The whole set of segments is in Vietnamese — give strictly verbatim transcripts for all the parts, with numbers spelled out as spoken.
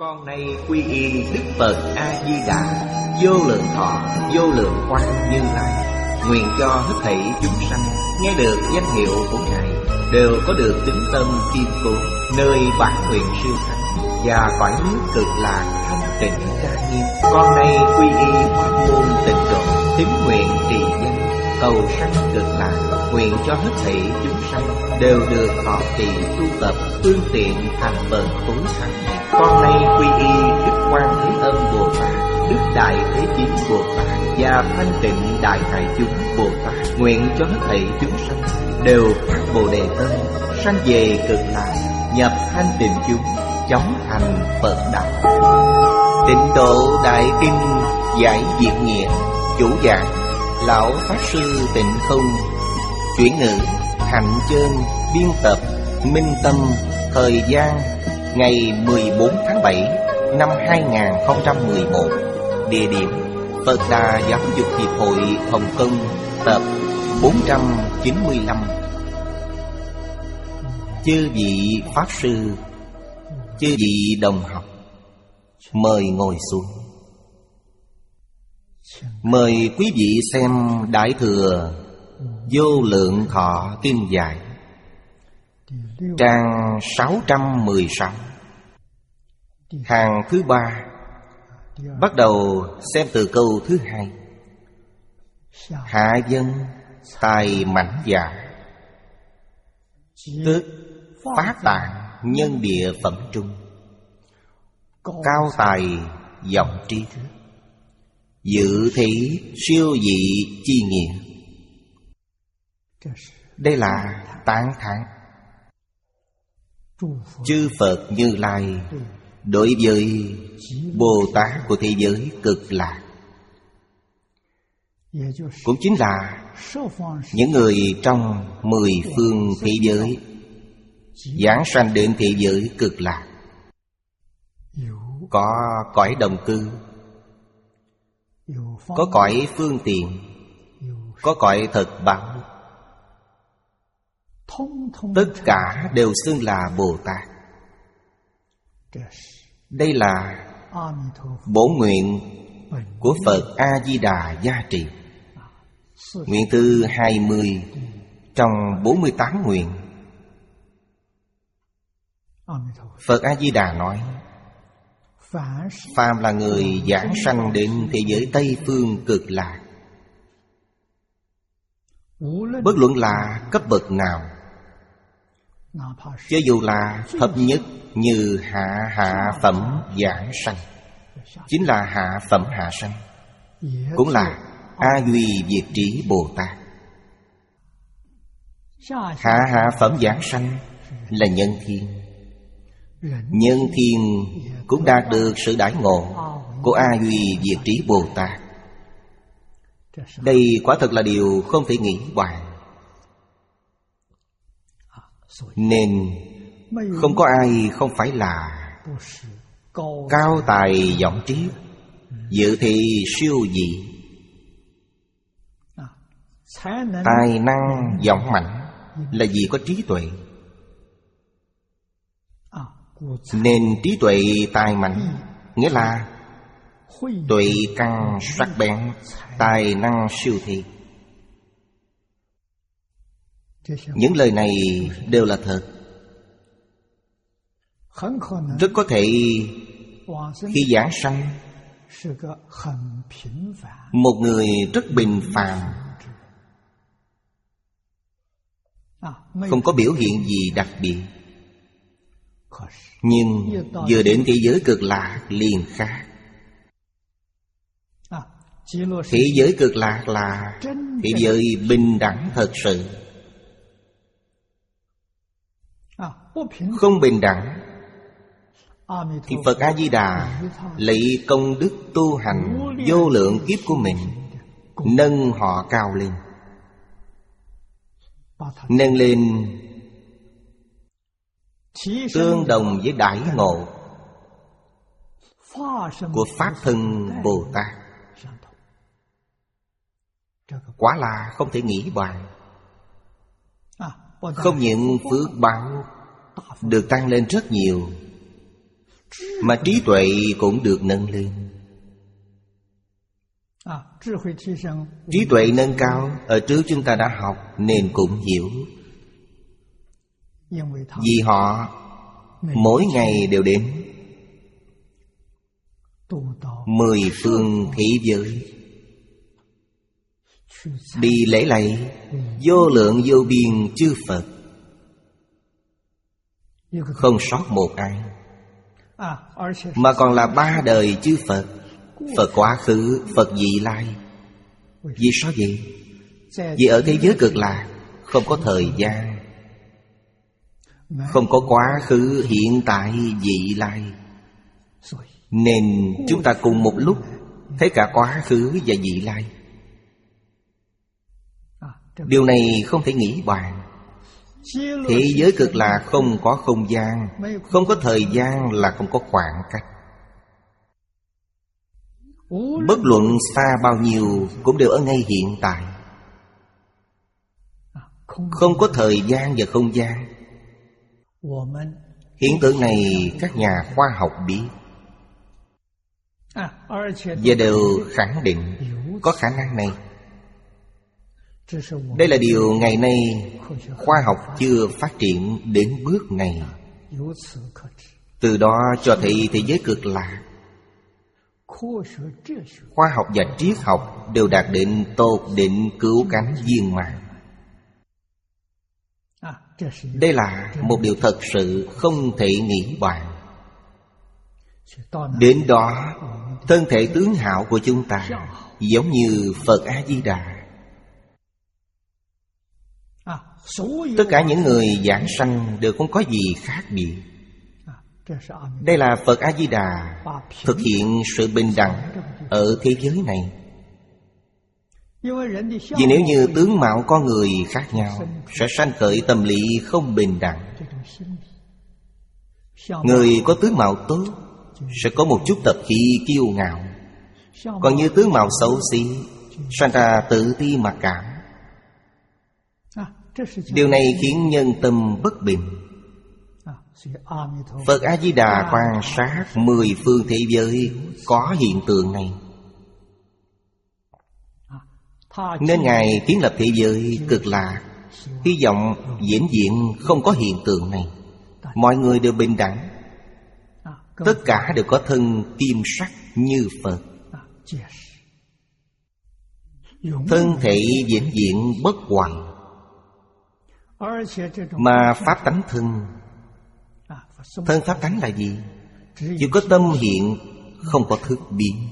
Con nay quy y Đức Phật A Di Đà, vô lượng thọ, vô lượng quang Như Lai. Nguyện cho hết thảy chúng sanh nghe được danh hiệu của Ngài đều có được tín tâm kiên cố, nơi bản nguyện siêu thắng và cõi nước cực lạc thanh tịnh trang nghiêm. Con nay quy y pháp môn tịnh độ, tín nguyện trì danh, cầu sanh cực lạc. Nguyện cho hết thảy chúng sanh đều được thọ trì tu tập, phương tiện thành bậc tối thắng. Con nay quy y Đức Quan Thế Âm Bồ Tát, Đức Đại Thế Chí Bồ Tát và Thanh Tịnh Đại Hải Chúng Bồ Tát. Nguyện cho hết thảy chúng sanh đều phát Bồ Đề tâm, sanh về cực lạc, nhập thanh tịnh chúng, chóng thành Phật đạo. Tịnh Độ Đại Kinh giải diệt nghĩa, chủ giảng Lão Pháp Sư Tịnh Không, chuyển ngữ Hạnh Chơn, biên tập Minh Tâm. Thời gian ngày mười bốn tháng bảy năm hai nghìn không trăm mười một. Địa điểm Phật Đà Giáo dục Hiệp hội Hồng Kông, tập bốn trăm chín mươi lăm. Chư vị Pháp Sư, chư vị đồng học, mời ngồi xuống. Mời quý vị xem Đại Thừa Vô Lượng Thọ Kinh Giải, trang sáu trăm mười sáu, hàng thứ ba. Bắt đầu xem từ câu thứ hai. Hạ dân tài mãnh giả, tức phát tạng nhân địa phẩm trung, cao tài vọng trí, dự thị siêu dị chi nghĩa. Đây là tán thán chư Phật Như Lai đối với Bồ Tát của thế giới cực lạc, cũng chính là những người trong mười phương thế giới giảng sanh đến thế giới cực lạc, có cõi đồng cư, có cõi phương tiện, có cõi thật báo. Tất cả đều xưng là Bồ Tát. Đây là bổn nguyện của Phật A-di-đà gia trì. Nguyện thứ hai mươi trong bốn mươi tám nguyện. Phật A-di-đà nói: phàm là người giảng sanh đến thế giới Tây Phương cực lạc, bất luận là cấp bậc nào, cho dù là thấp nhất như hạ hạ phẩm giảng sanh, chính là hạ phẩm hạ sanh, cũng là A Duy Diệt Trí Bồ Tát. Hạ hạ phẩm giảng sanh là nhân thiên. Nhân thiên cũng đạt được sự đãi ngộ của A Duy Diệt Trí Bồ Tát. Đây quả thật là điều không thể nghĩ bàn. Nên không có ai không phải là cao tài vọng trí, dự thị siêu dị. Tài năng vọng mạnh là vì có trí tuệ. Nên trí tuệ tài mạnh nghĩa là tuệ căn sắc bén, tài năng siêu thị. Những lời này đều là thật. Rất có thể khi giảng sanh, một người rất bình phàm, không có biểu hiện gì đặc biệt. Nhưng vừa đến thế giới cực lạc liền khác. Thế giới cực lạc là thế giới bình đẳng thật sự. Không bình đẳng thì Phật A-di-đà lấy công đức tu hành vô lượng kiếp của mình nâng họ cao lên, nâng lên tương đồng với đại ngộ của Pháp Thân Bồ Tát. Quả là không thể nghĩ bàn. Không những phước báo được tăng lên rất nhiều, mà trí tuệ cũng được nâng lên. Trí tuệ nâng cao, ở trước chúng ta đã học nên cũng hiểu. Vì họ mỗi ngày đều đến mười phương thế giới, đi lễ lạy vô lượng vô biên chư Phật, không sót một ai. Mà còn là ba đời chư Phật, Phật quá khứ, Phật vị lai. Vì sao vậy? Vì ở thế giới Cực Lạc không có thời gian, không có quá khứ, hiện tại, vị lai, nên chúng ta cùng một lúc thấy cả quá khứ và vị lai. Điều này không thể nghĩ bàn. Thế giới Cực Lạc không có không gian, không có thời gian là không có khoảng cách. Bất luận xa bao nhiêu cũng đều ở ngay hiện tại. Không có thời gian và không gian. Hiện tượng này các nhà khoa học biết và đều khẳng định có khả năng này. Đây là điều ngày nay khoa học chưa phát triển đến bước này. Từ đó cho thấy thế giới Cực Lạc, khoa học và triết học đều đạt đến tột đỉnh cứu cánh viên mãn. Đây là một điều thật sự không thể nghĩ bàn. Đến đó, thân thể tướng hảo của chúng ta giống như Phật A-di-đà. Tất cả những người giảng sanh đều không có gì khác biệt. Đây là Phật A-di-đà thực hiện sự bình đẳng ở thế giới này. Vì nếu như tướng mạo con người khác nhau, sẽ sanh khởi tâm lý không bình đẳng. Người có tướng mạo tốt sẽ có một chút tập khí kiêu ngạo, còn như tướng mạo xấu xí, sanh ra tự ti mặc cảm. Điều này khiến nhân tâm bất bình. Phật A-di-đà quan sát mười phương thế giới có hiện tượng này, nên Ngài kiến lập thế giới Cực Lạc, hy vọng vĩnh viễn không có hiện tượng này. Mọi người đều bình đẳng, tất cả đều có thân kim sắc như Phật, thân thể vĩnh viễn bất hoại. Mà pháp tánh thân, thân pháp tánh là gì? Chỉ có tâm hiện, không có thức biến.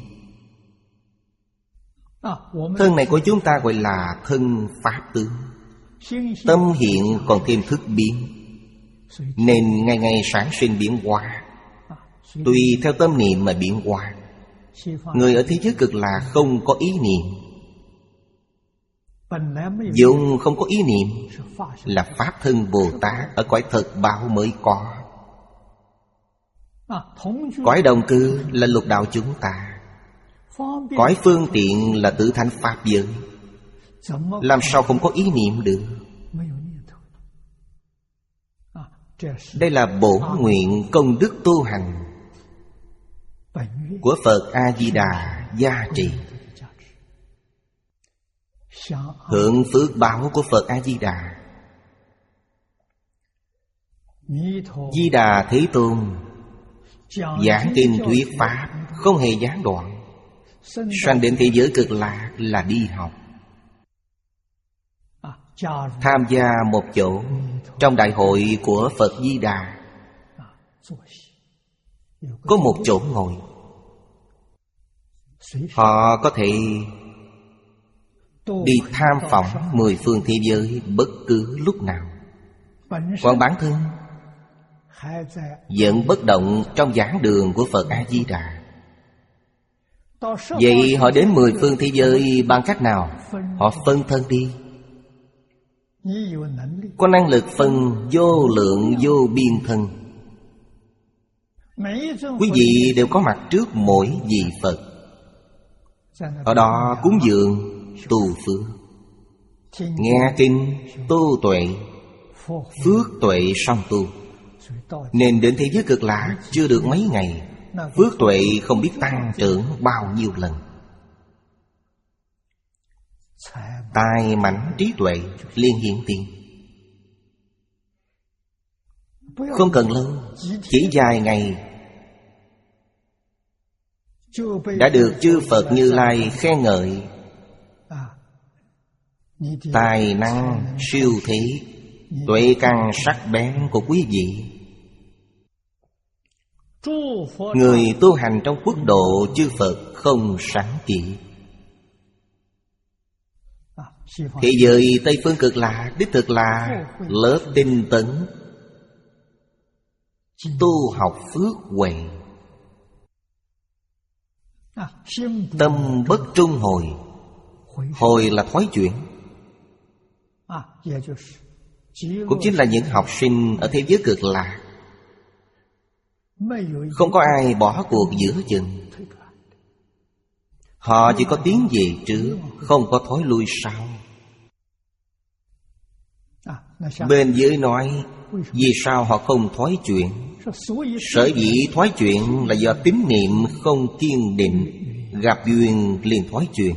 Thân này của chúng ta gọi là thân pháp tướng. Tâm hiện còn thêm thức biến, nên ngày ngày sản sinh biến hóa, tùy theo tâm niệm mà biến hóa. Người ở thế giới Cực Lạc không có ý niệm. Vốn không có ý niệm là Pháp thân Bồ Tát ở cõi thực báo mới có. Cõi đồng cư là lục đạo chúng ta, cõi phương tiện là tứ thánh Pháp giới. Làm sao không có ý niệm được? Đây là bổn nguyện công đức tu hành của Phật A-di-đà gia trì, hưởng phước báo của Phật A-di-đà. Di Đà Thế Tôn giảng kinh thuyết pháp không hề gián đoạn. Sanh đến thế giới Cực Lạc là đi học. Tham gia một chỗ trong đại hội của Phật Di Đà, có một chỗ ngồi. Họ có thể đi tham phỏng mười phương thế giới bất cứ lúc nào. Còn bản thân vẫn bất động trong giảng đường của Phật A-di-đà. Vậy họ đến mười phương thế giới bằng cách nào? Họ phân thân đi. Có năng lực phân vô lượng vô biên thân. Quý vị đều có mặt trước mỗi vị Phật. Ở đó cúng dường, tu phước, nghe kinh, tu tuệ, phước tuệ song tu. Nên đến thế giới cực lạc chưa được mấy ngày, phước tuệ không biết tăng trưởng bao nhiêu lần. Tài mãnh trí tuệ liền hiện tiền. Không cần lâu, chỉ vài ngày đã được chư Phật Như Lai khen ngợi. Tài năng siêu thế, tuệ căn sắc bén của quý vị. Người tu hành trong quốc độ chư Phật không sánh kịp. Thế giới Tây Phương Cực Lạc đích thực là lớp tinh tấn, tu học phước huệ. Tâm bất trung hồi. Hồi là thói chuyển, cũng chính là những học sinh ở thế giới cực lạc. Không có ai bỏ cuộc giữa chừng. Họ chỉ có tiến về trước, không có thối lui sau. Bên dưới nói vì sao họ không thoái chuyển. Sở dĩ thoái chuyển là do tín niệm không kiên định, gặp duyên liền thoái chuyển.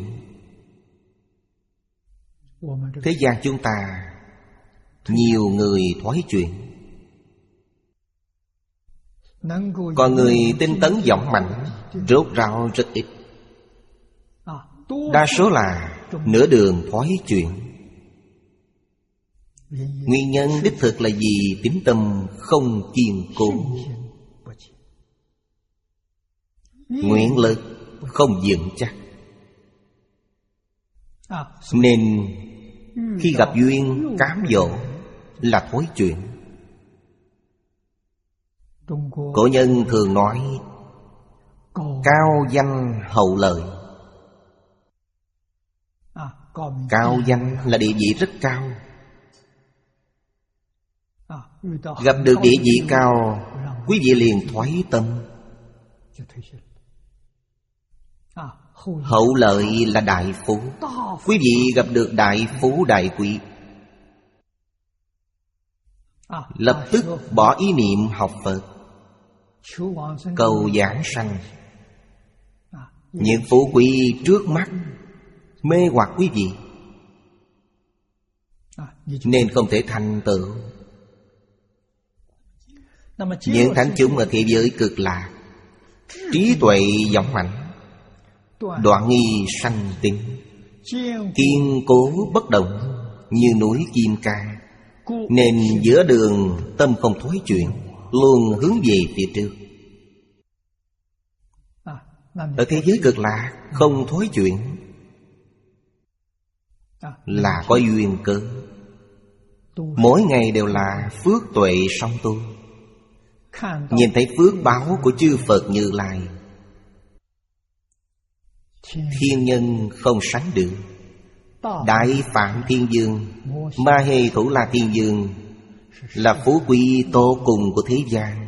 Thế gian chúng ta nhiều người thoái chuyển, còn người tinh tấn vọng mạnh rốt ráo rất ít. Đa số là nửa đường thoái chuyển. Nguyên nhân đích thực là vì tín tâm không kiên cố, nguyện lực không vững chắc. Nên khi gặp duyên cám dỗ là thối chuyển. Cổ nhân thường nói cao danh hậu lợi. Cao danh là địa vị rất cao. Gặp được địa vị cao, quý vị liền thoái tâm. Hậu lợi là đại phú. Quý vị gặp được đại phú đại quý, lập tức bỏ ý niệm học Phật, cầu giảng sanh. Những phú quý trước mắt mê hoặc quý vị, nên không thể thành tựu. Những thánh chúng ở thế giới cực lạc, trí tuệ vọng mạnh, đoạn nghi sanh tính, kiên cố bất động như núi kim cang. Nên giữa đường tâm không thối chuyển, luôn hướng về phía trước. Ở thế giới cực lạc không thối chuyển là có duyên cớ. Mỗi ngày đều là phước tuệ song tu, nhìn thấy phước báo của chư Phật Như Lai, thiên nhân không sánh được. Đại Phạm Thiên Dương, Ma Hê Thủ La Thiên Dương là phú quý tô cùng của thế gian.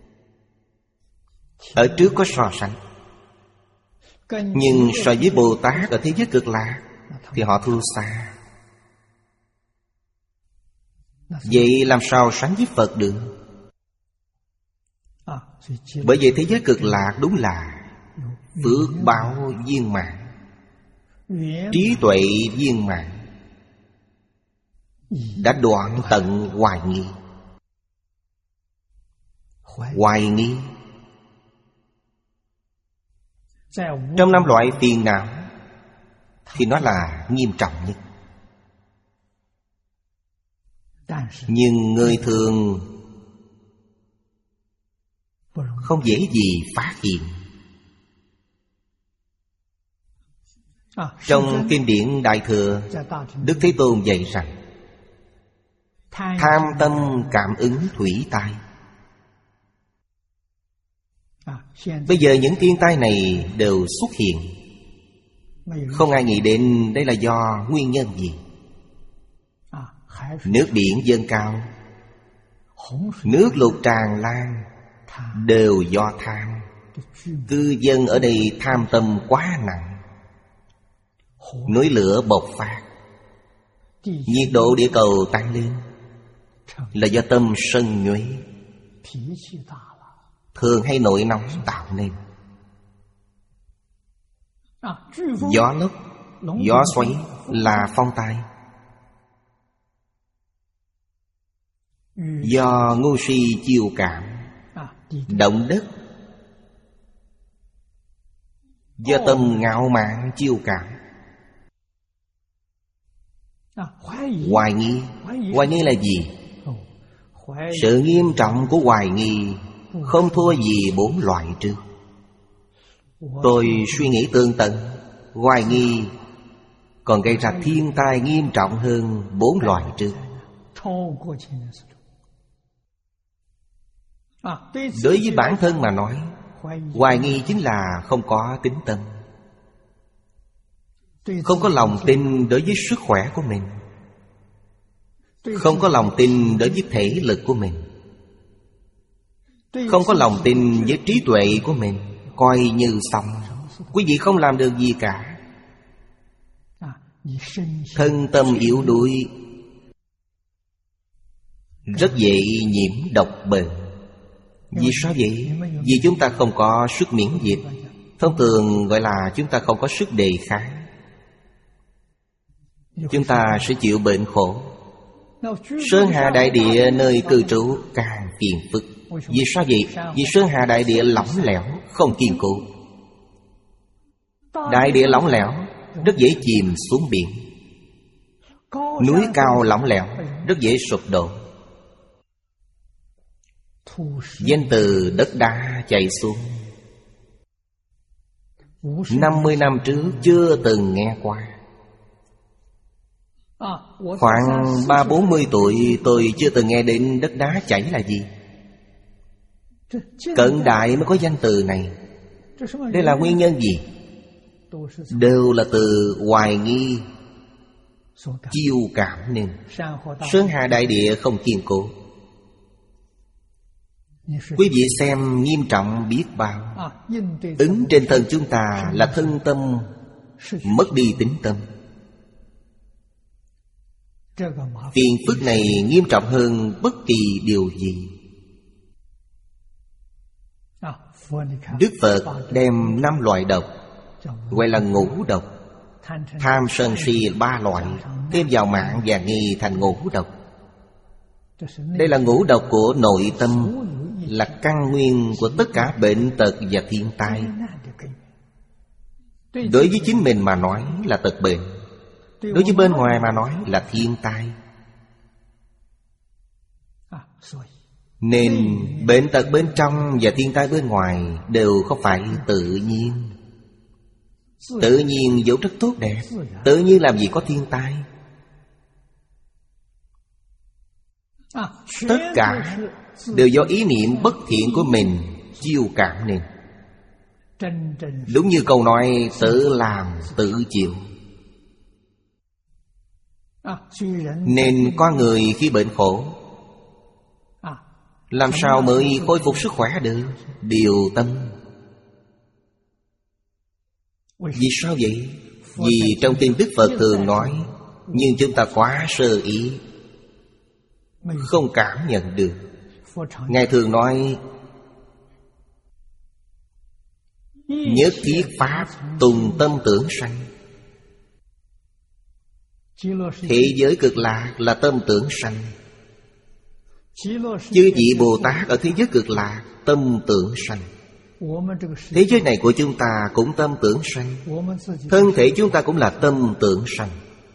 Ở trước có so sánh, nhưng so với Bồ Tát ở thế giới cực lạc thì họ thua xa. Vậy làm sao sánh với Phật được? Bởi vậy thế giới cực lạc đúng là phước báo viên mãn, trí tuệ viên mãn, đã đoạn tận hoài nghi. Hoài nghi trong năm loại phiền não thì nó là nghiêm trọng nhất. Nhưng người thường không dễ gì phát hiện. Trong kinh điển Đại Thừa, Đức Thế Tôn dạy rằng tham tâm cảm ứng thủy tai. Bây giờ những thiên tai này đều xuất hiện, không ai nghĩ đến đây là do nguyên nhân gì. Nước biển dâng cao, nước lụt tràn lan, đều do tham. Cư dân ở đây tham tâm quá nặng, núi lửa bộc phát, nhiệt độ địa cầu tăng lên, là do tâm sân nhuế. thường hay nổi nóng tạo nên. Gió lốc, gió xoáy là phong tai. Do ngu si chiêu cảm. Động đất do tâm ngạo mạn chiêu cảm. Hoài nghi. Hoài nghi là gì? Sự nghiêm trọng của hoài nghi không thua gì bốn loại trước. Tôi suy nghĩ tường tận, hoài nghi còn gây ra thiên tai nghiêm trọng hơn bốn loại trước. Đối với bản thân mà nói, hoài nghi chính là không có tín tâm, không có lòng tin đối với sức khỏe của mình, không có lòng tin đối với thể lực của mình, không có lòng tin với trí tuệ của mình. Coi như xong, quý vị không làm được gì cả. Thân tâm yếu đuối, rất dễ nhiễm độc bệnh. Vì sao vậy? Vì chúng ta không có sức miễn dịch. Thông thường gọi là chúng ta không có sức đề kháng. Chúng ta sẽ chịu bệnh khổ. Sơn hà đại địa nơi cư trú càng phiền phức. Vì sao vậy? Vì sơn hà đại địa lỏng lẻo, không kiên cố. Đại địa lỏng lẻo, rất dễ chìm xuống biển. Núi cao lỏng lẻo, rất dễ sụp đổ. Danh từ đất đá chảy xuống, năm mươi năm trước chưa từng nghe qua. Khoảng ba bốn mươi tuổi tôi chưa từng nghe đến đất đá chảy là gì. Cận đại mới có danh từ này. Đây là nguyên nhân gì? Đều là từ hoài nghi chiêu cảm nên. Sơn hà đại địa không kiên cố. Quý vị xem nghiêm trọng biết bao. Ứng trên thân chúng ta là thân tâm mất đi tính tâm. Phiền phức này nghiêm trọng hơn bất kỳ điều gì. Đức Phật đem năm loại độc gọi là ngũ độc. Tham sân si ba loại, thêm vào mạng và nghi thành ngũ độc. Đây là ngũ độc của nội tâm, là căn nguyên của tất cả bệnh tật và thiên tai. Đối với chính mình mà nói là tật bệnh, đối với bên ngoài mà nói là thiên tai. Nên bệnh tật bên trong và thiên tai bên ngoài đều không phải tự nhiên. Tự nhiên vốn rất tốt đẹp. Tự nhiên làm gì có thiên tai. Tất cả đều do ý niệm bất thiện của mình chiêu cảm nên. Đúng như câu nói tự làm tự chịu. Nên con người khi bệnh khổ, làm sao mới khôi phục sức khỏe được? Điều tâm. Vì sao vậy? Vì trong kinh Đức Phật thường nói, nhưng chúng ta quá sơ ý, không cảm nhận được. Ngài thường nói, nhất thiết pháp tùng tâm tưởng sanh. Thế giới cực lạc là tâm tưởng sanh. Chư vị Bồ Tát ở thế giới cực lạc tâm tưởng sanh. Thế giới này của chúng ta cũng tâm tưởng sanh. Thân thể chúng ta cũng là tâm tưởng sanh.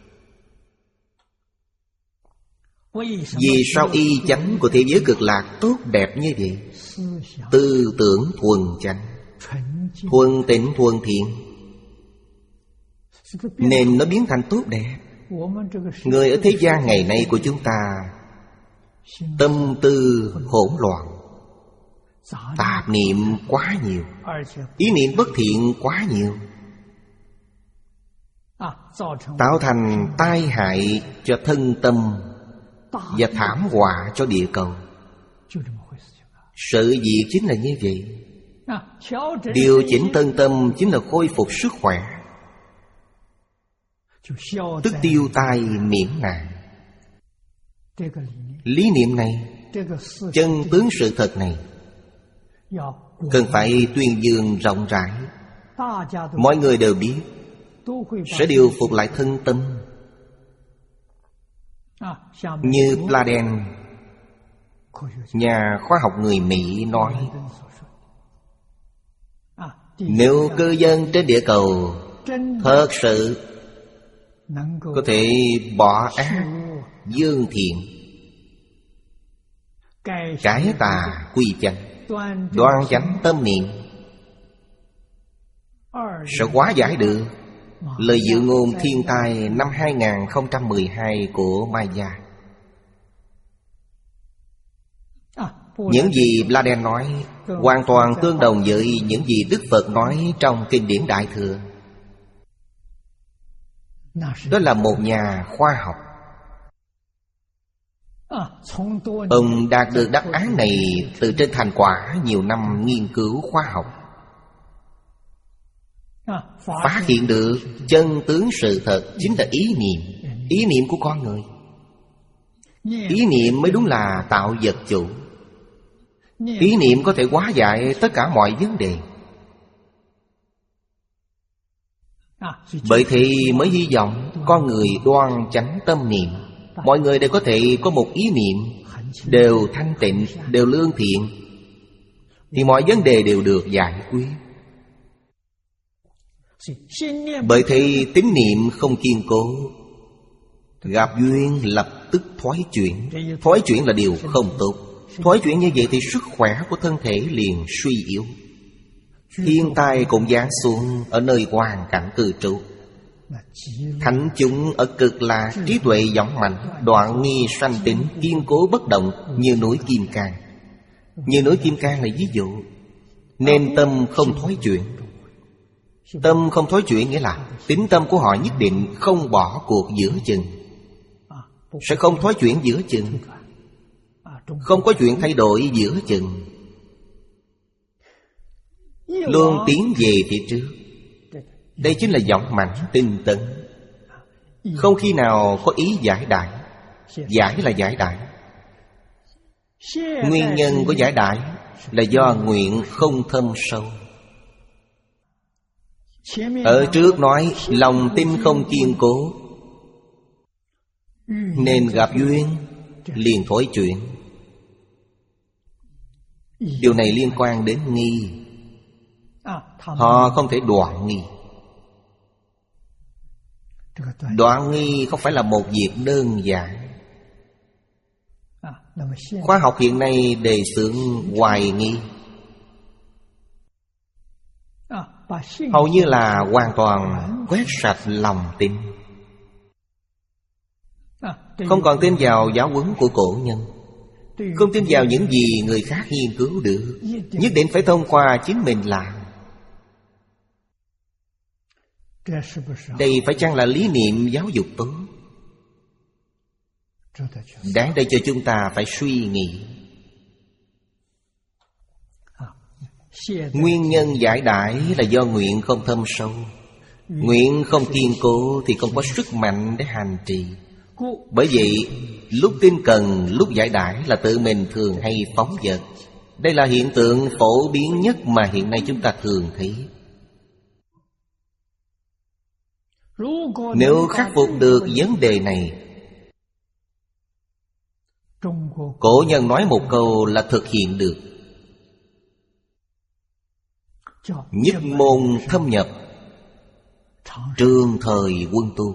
Vì sao y chánh của thế giới cực lạc tốt đẹp như vậy? Tư tưởng thuần chánh, thuần tịnh thuần thiện, nên nó biến thành tốt đẹp. Người ở thế gian ngày nay của chúng ta tâm tư hỗn loạn, tạp niệm quá nhiều, ý niệm bất thiện quá nhiều, tạo thành tai hại cho thân tâm và thảm họa cho địa cầu. Sự việc chính là như vậy. Điều chỉnh thân tâm chính là khôi phục sức khỏe, tức tiêu tai miễn nạn. Lý niệm này Chân tướng sự thật này cần phải tuyên dương rộng rãi, mọi người đều biết, sẽ điều phục lại thân tâm. Như Pladen, nhà khoa học người Mỹ nói, nếu cư dân trên địa cầu thật sự có thể bỏ ác dương thiện, cải tà quy chánh, đoan chánh tâm niệm, sẽ hóa giải được lời dự ngôn thiên tai năm hai không một hai của Maya. Những gì Pladen nói hoàn toàn tương đồng với những gì Đức Phật nói trong kinh điển Đại Thừa. Đó là một nhà khoa học. Ông đạt được đáp án này từ trên thành quả nhiều năm nghiên cứu khoa học, phát hiện được chân tướng sự thật chính là ý niệm. Ý niệm của con người, ý niệm mới đúng là tạo vật chủ. Ý niệm có thể hóa giải tất cả mọi vấn đề. Bởi thì mới hy vọng con người đoan chánh tâm niệm, mọi người đều có thể có một ý niệm đều thanh tịnh, đều lương thiện, thì mọi vấn đề đều được giải quyết. Bởi thì tín niệm không kiên cố, gặp duyên lập tức thoái chuyển. Thoái chuyển là điều không tốt. Thoái chuyển như vậy thì sức khỏe của thân thể liền suy yếu. Thiên tai cũng giáng xuống ở nơi hoàn cảnh cư trú. Thánh chúng ở Cực Lạc trí tuệ dõng mạnh, đoạn nghi sanh tính, kiên cố bất động như núi Kim Cang. Như núi Kim Cang là ví dụ. Nên tâm không thoái chuyển. Tâm không thoái chuyển nghĩa là tín tâm của họ nhất định không bỏ cuộc giữa chừng, sẽ không thoái chuyển giữa chừng, không có chuyện thay đổi giữa chừng, luôn tiến về phía trước. Đây chính là vọng mạnh tinh tấn, không khi nào có ý giải đại. Giải là giải đại. Nguyên nhân của giải đại là do nguyện không thâm sâu. Ở trước nói lòng tin không kiên cố, nên gặp duyên liền thổi chuyện. Điều này liên quan đến nghi. Họ không thể đoạn nghi. Đoạn nghi không phải là một việc đơn giản. Khoa học hiện nay đề xướng hoài nghi, hầu như là hoàn toàn quét sạch lòng tin, không còn tin vào giáo huấn của cổ nhân, không tin vào những gì người khác nghiên cứu được, nhất định phải thông qua chính mình làm. Đây phải chăng là lý niệm giáo dục tốt? Đáng để cho chúng ta phải suy nghĩ. Nguyên nhân giải đãi là do nguyện không thâm sâu. Nguyện không kiên cố thì không có sức mạnh để hành trì. Bởi vậy lúc tin cần, lúc giải đãi là tự mình thường hay phóng dật. Đây là hiện tượng phổ biến nhất mà hiện nay chúng ta thường thấy. Nếu khắc phục được vấn đề này, cổ nhân nói một câu là thực hiện được. Nhất môn thâm nhập, trường thời quân tu.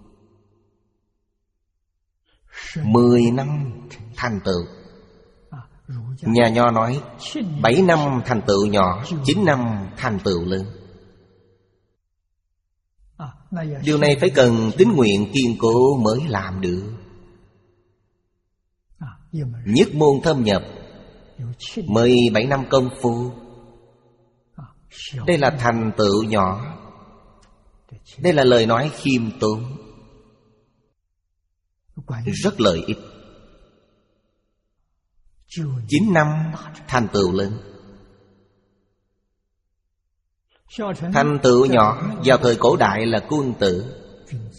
Mười năm thành tựu. Nhà Nho nói bảy năm thành tựu nhỏ, chín năm thành tựu lớn. Điều này phải cần tín nguyện kiên cố mới làm được. Nhất môn thâm nhập, mười bảy năm công phu. Đây là thành tựu nhỏ. Đây là lời nói khiêm tốn, rất lợi ích. Chín năm thành tựu lớn. Thành tựu nhỏ vào thời cổ đại là quân tử.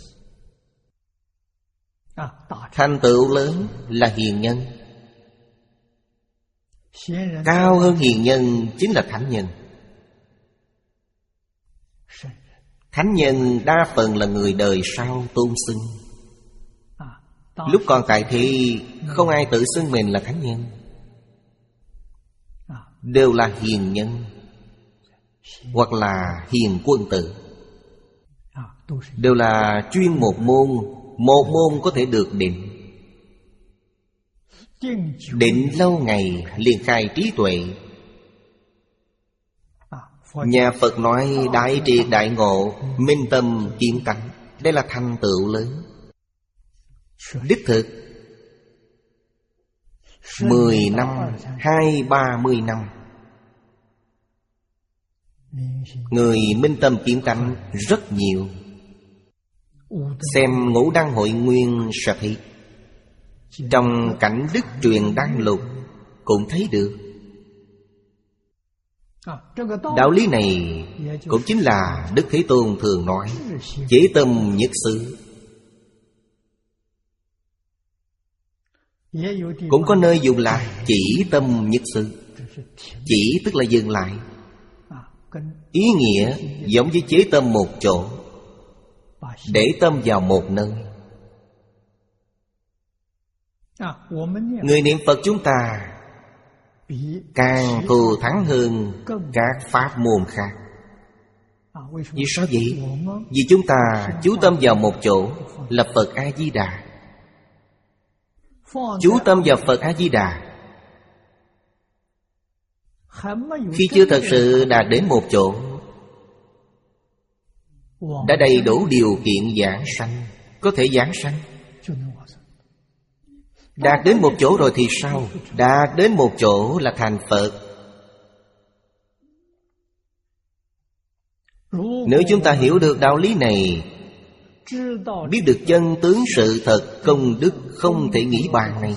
Thành tựu lớn là hiền nhân. Cao hơn hiền nhân chính là thánh nhân. Thánh nhân đa phần là người đời sau tôn xưng. Lúc còn tại thế không ai tự xưng mình là thánh nhân, đều là hiền nhân hoặc là hiền quân tử. Đều là chuyên một môn. Một môn có thể được định. Định lâu ngày liền khai trí tuệ. Nhà Phật nói đại triệt đại ngộ, minh tâm kiến tánh. Đây là thành tựu lớn. Đích thực Mười năm, hai ba mươi năm, người minh tâm kiến tánh rất nhiều. Xem Ngũ Đăng Hội Nguyên sẽ thấy. Trong cảnh Đức Truyền Đăng Lục cũng thấy được. Đạo lý này cũng chính là Đức Thế Tôn thường nói chế tâm nhất xứ. Cũng có nơi dùng là chỉ tâm nhất xứ. Chỉ tức là dừng lại. Ý nghĩa giống với chế tâm một chỗ, để tâm vào một nơi. Người niệm Phật chúng ta càng thù thắng hơn các pháp môn khác. Vì sao vậy? Vì chúng ta chú tâm vào một chỗ là Phật A-di-đà. Chú tâm vào Phật A-di-đà. Khi chưa thật sự đạt đến một chỗ, đã đầy đủ điều kiện giảng sanh, có thể giảng sanh. Đạt đến một chỗ rồi thì sao? Đạt đến một chỗ là thành Phật. Nếu chúng ta hiểu được đạo lý này, biết được chân tướng sự thật, công đức không thể nghĩ bàn này,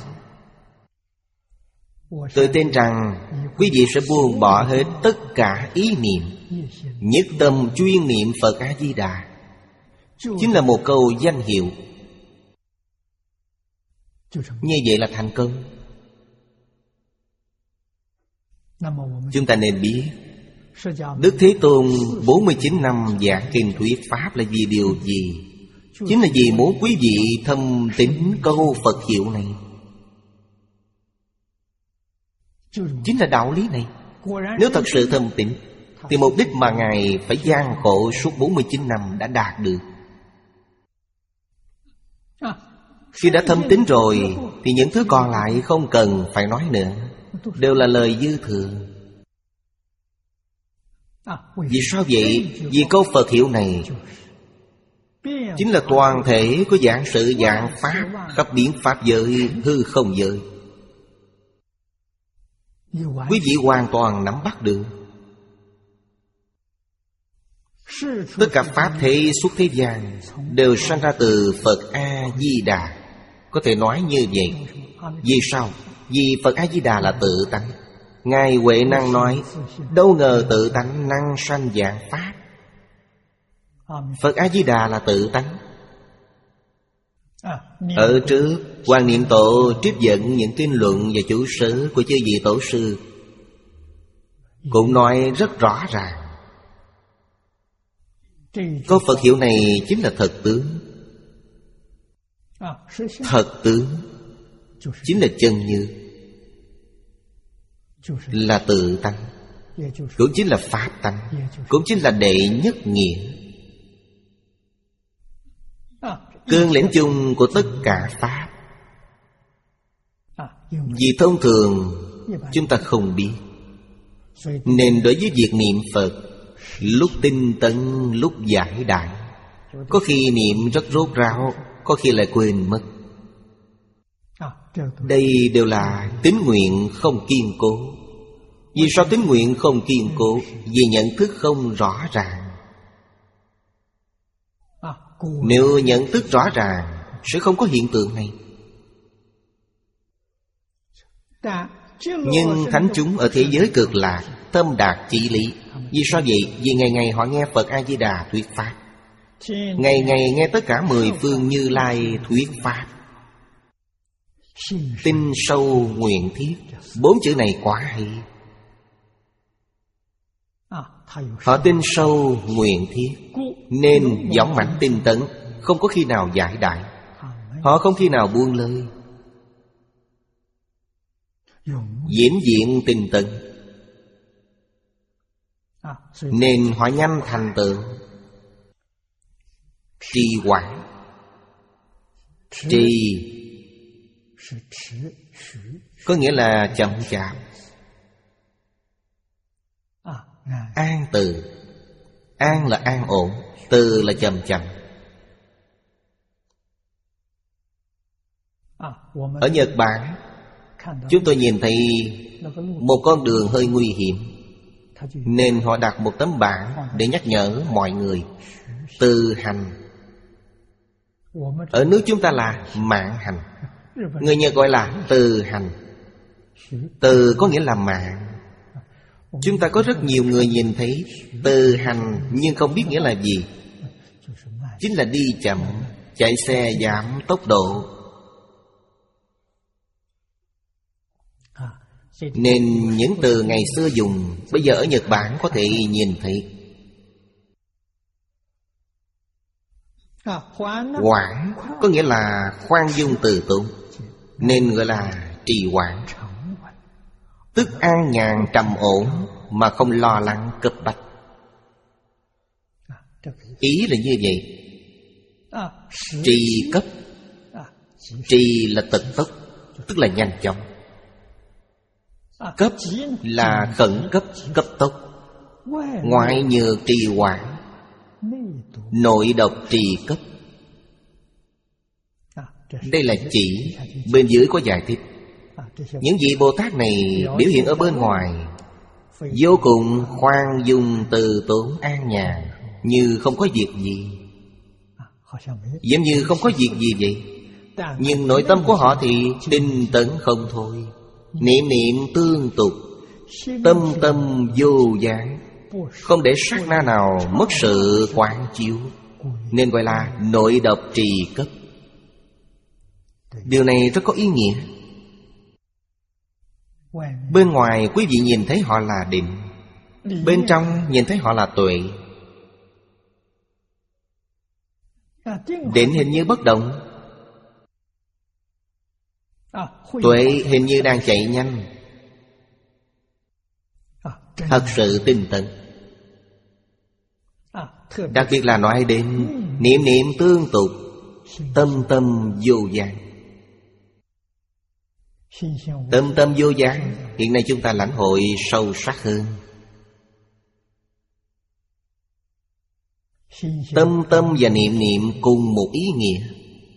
tôi tin rằng quý vị sẽ buông bỏ hết tất cả ý niệm, nhất tâm chuyên niệm Phật A-di-đà. Chính là một câu danh hiệu. Như vậy là thành công. Chúng ta nên biết Đức Thế Tôn bốn mươi chín năm giảng kinh thuyết Pháp là vì điều gì? Chính là vì muốn quý vị thâm tín câu Phật hiệu này. Chính là đạo lý này. Nếu thật sự thâm tín thì mục đích mà Ngài phải gian khổ suốt bốn mươi chín năm đã đạt được. Khi đã thâm tín rồi thì những thứ còn lại không cần phải nói nữa, đều là lời dư thừa. Vì sao vậy? Vì câu Phật hiệu này chính là toàn thể của giảng sự giảng Pháp, khắp biến Pháp giới, hư không giới. Quý vị hoàn toàn nắm bắt được. Tất cả Pháp thế xuất thế gian đều sanh ra từ Phật A-di-đà. Có thể nói như vậy. Vì sao? Vì Phật A-di-đà là tự tánh. Ngài Huệ Năng nói đâu ngờ tự tánh năng sanh vạn Pháp. Phật A-di-đà là tự tánh. Ở trước Quan Niệm Tổ trích dẫn những kinh luận và chủ sớ của chư vị tổ sư, cũng nói rất rõ ràng. Câu Phật hiệu này chính là thật tướng. Thật tướng chính là chân như, là tự tánh, cũng chính là pháp tánh, cũng chính là đệ nhất nghĩa. Cương lĩnh chung của tất cả Pháp. Vì thông thường chúng ta không biết, nên đối với việc niệm Phật, lúc tinh tấn, lúc giải đại, có khi niệm rất rốt ráo, có khi lại quên mất. Đây đều là tín nguyện không kiên cố. Vì sao tín nguyện không kiên cố? Vì nhận thức không rõ ràng. Nếu nhận thức rõ ràng sẽ không có hiện tượng này. Nhưng thánh chúng ở thế giới cực lạc tâm đạt chỉ lý. Vì sao vậy? Vì ngày ngày họ nghe Phật A-di-đà thuyết Pháp, ngày ngày nghe tất cả mười phương Như Lai thuyết Pháp. Tin sâu nguyện thiết. Bốn chữ này quá hay. Họ tin sâu nguyện thiết nên dũng mãnh tinh tấn, không có khi nào giải đại. Họ không khi nào buông lơi, vĩnh viễn tinh tấn, nên họ nhanh thành tựu. Trì hoãn. Trì có nghĩa là chậm chạp. An từ. An là an ổn, từ là chậm chậm. Ở Nhật Bản, chúng tôi nhìn thấy một con đường hơi nguy hiểm, nên họ đặt một tấm bảng để nhắc nhở mọi người từ hành. Ở nước chúng ta là mạng hành, người Nhật gọi là từ hành. Từ có nghĩa là mạng. Chúng ta có rất nhiều người nhìn thấy từ hành nhưng không biết nghĩa là gì. Chính là đi chậm, chạy xe giảm tốc độ. Nên những từ ngày xưa dùng, bây giờ ở Nhật Bản có thể nhìn thấy. Hoãn có nghĩa là khoan dung từ tốn, nên gọi là trì hoãn. Tức an nhàn trầm ổn mà không lo lắng cấp bách. Ý là như vậy. Trì cấp. Trì là tật tốc, tức là nhanh chóng. Cấp là khẩn cấp, cấp tốc. Ngoại nhược trì hoãn, nội độc trì cấp. Đây là chỉ. Bên dưới có giải thích. Những vị Bồ Tát này biểu hiện ở bên ngoài vô cùng khoan dung từ tốn an nhàn, như không có việc gì, giống như không có việc gì vậy. Nhưng nội tâm của họ thì tinh tấn không thôi. Niệm niệm tương tục, tâm tâm vô gián, không để sát na nào mất sự quán chiếu, nên gọi là nội độc trì cấp. Điều này rất có ý nghĩa. Bên ngoài quý vị nhìn thấy họ là định, bên trong nhìn thấy họ là tuệ. Định hình như bất động, tuệ hình như đang chạy nhanh. Thật sự tinh tấn. Đặc biệt là nói đến niệm niệm tương tục, tâm tâm vô gián. Tâm tâm vô gián hiện nay chúng ta lãnh hội sâu sắc hơn. Tâm tâm và niệm niệm cùng một ý nghĩa.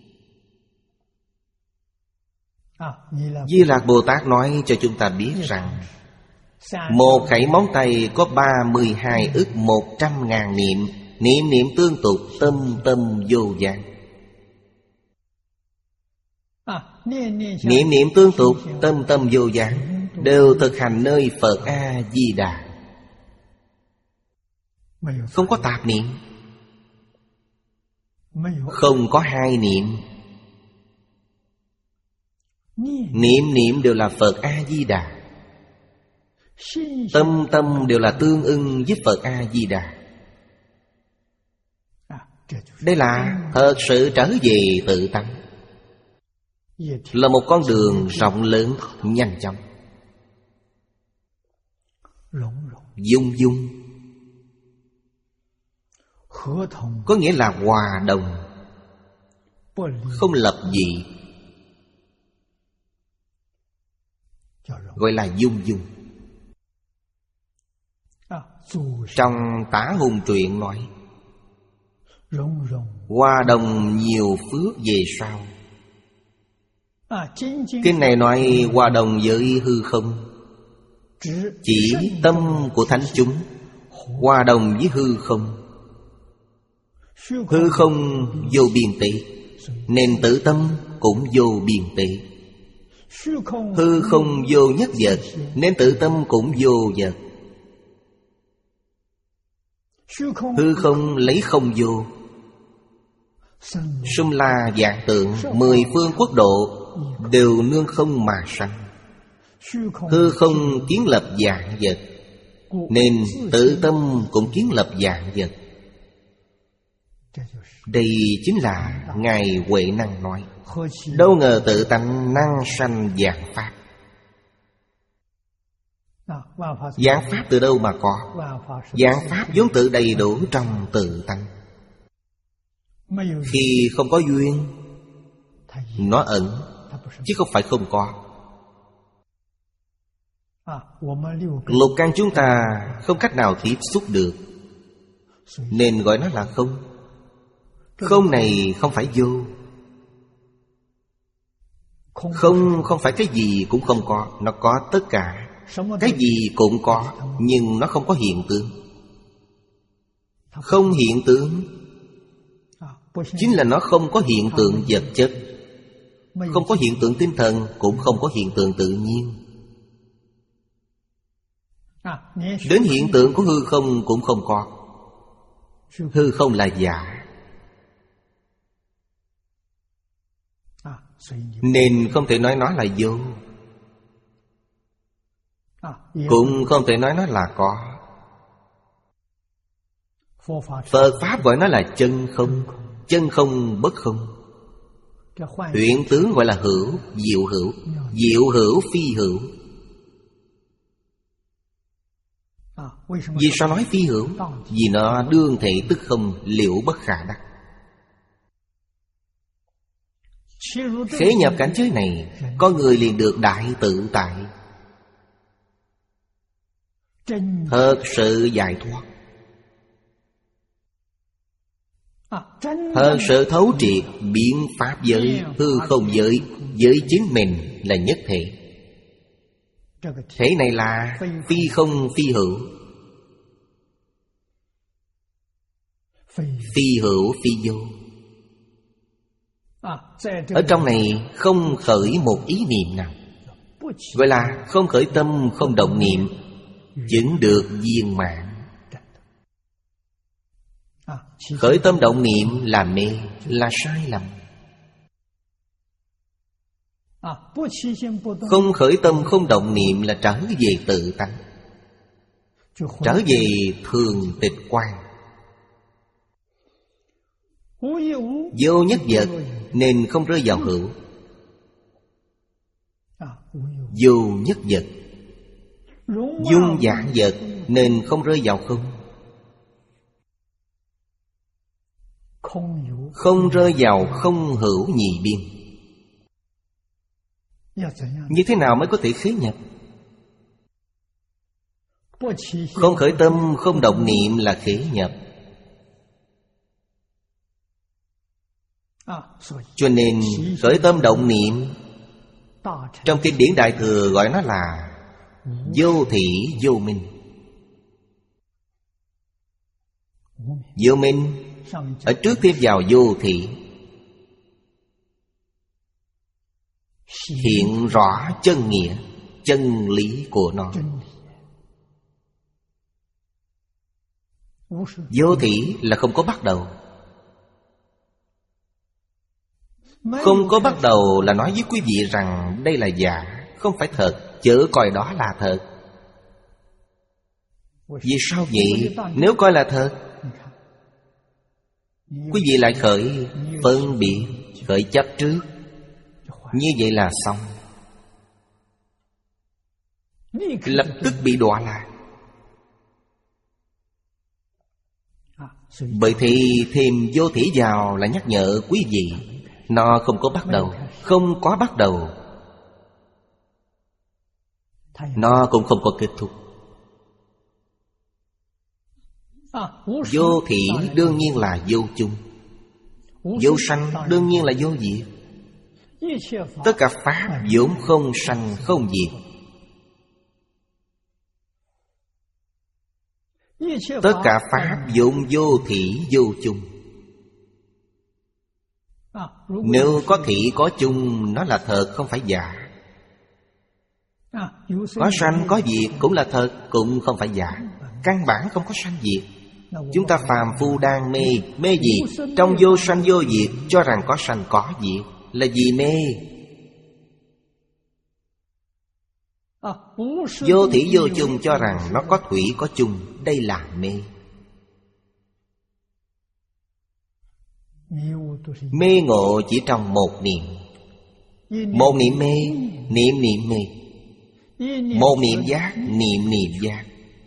Di Lạc Bồ Tát nói cho chúng ta biết rằng một khẩy móng tay có ba mươi hai ức một trăm ngàn niệm. Niệm niệm tương tục, tâm tâm vô gián. Niệm niệm tương tục, tâm tâm vô gián, đều thực hành nơi Phật A-di-đà. Không có tạp niệm, không có hai niệm. Niệm niệm đều là Phật A-di-đà, tâm tâm đều là tương ưng với Phật A-di-đà. Đây là thật sự trở về tự tánh, là một con đường rộng lớn, nhanh chóng. Dung dung có nghĩa là hòa đồng, không lập dị, gọi là dung dung. Trong Tả Hùng truyện nói hòa đồng nhiều phước về sau. Kinh này nói hòa đồng với hư không, chỉ tâm của thánh chúng hòa đồng với hư không. Hư không vô biên tệ, nên tự tâm cũng vô biên tệ. Hư không vô nhất vật, nên tự tâm cũng vô vật. Hư không lấy không vô, xung la vạn tượng, mười phương quốc độ đều nương không mà sanh. Hư không kiến lập vạn vật, nên tự tâm cũng kiến lập vạn vật. Đây chính là Ngài Huệ Năng nói: đâu ngờ tự tánh năng sanh vạn pháp. Vạn pháp từ đâu mà có? Vạn pháp vốn tự đầy đủ trong tự tánh. Khi không có duyên, nó ẩn, chứ không phải không có. Lục căn chúng ta không cách nào tiếp xúc được, nên gọi nó là không. Không này không phải vô. Không không phải cái gì cũng không có. Nó có tất cả. Cái gì cũng có, nhưng nó không có hiện tượng. Không hiện tượng chính là nó không có hiện tượng vật chất. Không có hiện tượng tinh thần, cũng không có hiện tượng tự nhiên. Đến hiện tượng của hư không cũng không có. Hư không là giả, nên không thể nói nó là vô, cũng không thể nói nó là có. Phật Pháp gọi nó là chân không. Chân không bất không. Hiện tướng gọi là hữu, diệu hữu. Diệu hữu phi hữu. Vì sao nói phi hữu? Vì nó đương thể tức không, liễu bất khả đắc. Khế nhập cảnh giới này, con người liền được đại tự tại, thật sự giải thoát, thật sự thấu triệt biến pháp giới, hư không giới, giới chính mình là nhất thể. Thể này là phi không phi hữu. Phi hữu phi vô. Ở trong này không khởi một ý niệm nào, gọi là không khởi tâm, không động niệm, chứng được viên mãn. Khởi tâm động niệm là mê, là sai lầm. Không khởi tâm, không động niệm là trở về tự tánh, trở về thường tịch quan. Vô nhất vật nên không rơi vào hữu. Vô nhất vật dung vạn vật nên không rơi vào không. Không rơi vào không hữu nhị biên. Như thế nào mới có thể khế nhập? Không khởi tâm, không động niệm là khế nhập. Cho nên khởi tâm động niệm trong kinh điển Đại Thừa gọi nó là vô thỉ vô minh. Vô minh ở trước tiếp vào vô thỉ, hiện rõ chân nghĩa, chân lý của nó. Vô thỉ là không có bắt đầu. Không có bắt đầu là nói với quý vị rằng đây là giả, không phải thật, chớ coi đó là thật. Vì sao vậy? Nếu coi là thật, quý vị lại khởi phân biệt, khởi chấp trước. Như vậy là xong, lập tức bị đọa lạc. Bởi thì thêm vô thỉ vào là nhắc nhở quý vị, nó không có bắt đầu. Không có bắt đầu, nó cũng không có kết thúc. Vô thỉ đương nhiên là vô chung. Vô sanh đương nhiên là vô diệt. Tất cả pháp vốn không sanh không diệt. Tất cả pháp vốn vô thỉ vô chung. Nếu có thỉ có chung, nó là thật không phải giả. Có sanh có diệt cũng là thật, cũng không phải giả. Căn bản không có sanh diệt. Chúng ta phàm phu đang mê. Mê gì? Trong vô sanh vô diệt cho rằng có sanh có diệt. Là vì mê. Vô thủy vô chung cho rằng nó có thủy có chung. Đây là mê. Mê ngộ chỉ trong một niệm. Một niệm mê, niệm niệm mê. Một niệm giác, niệm niệm giác.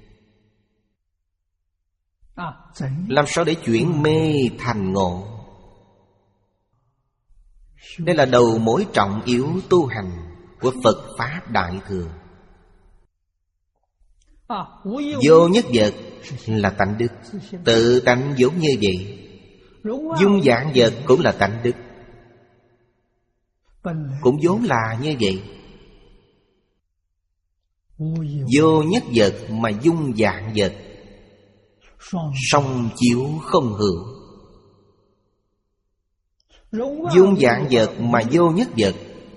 Làm sao để chuyển mê thành ngộ? Đây là đầu mối trọng yếu tu hành của Phật Pháp Đại Thừa. Vô nhất vật là tánh đức. Tự tánh vốn như vậy. Dung dạng vật cũng là tánh đức, cũng vốn là như vậy. Vô nhất vật mà dung dạng vật, song chiếu không hữu. Dung dạng vật mà vô nhất vật,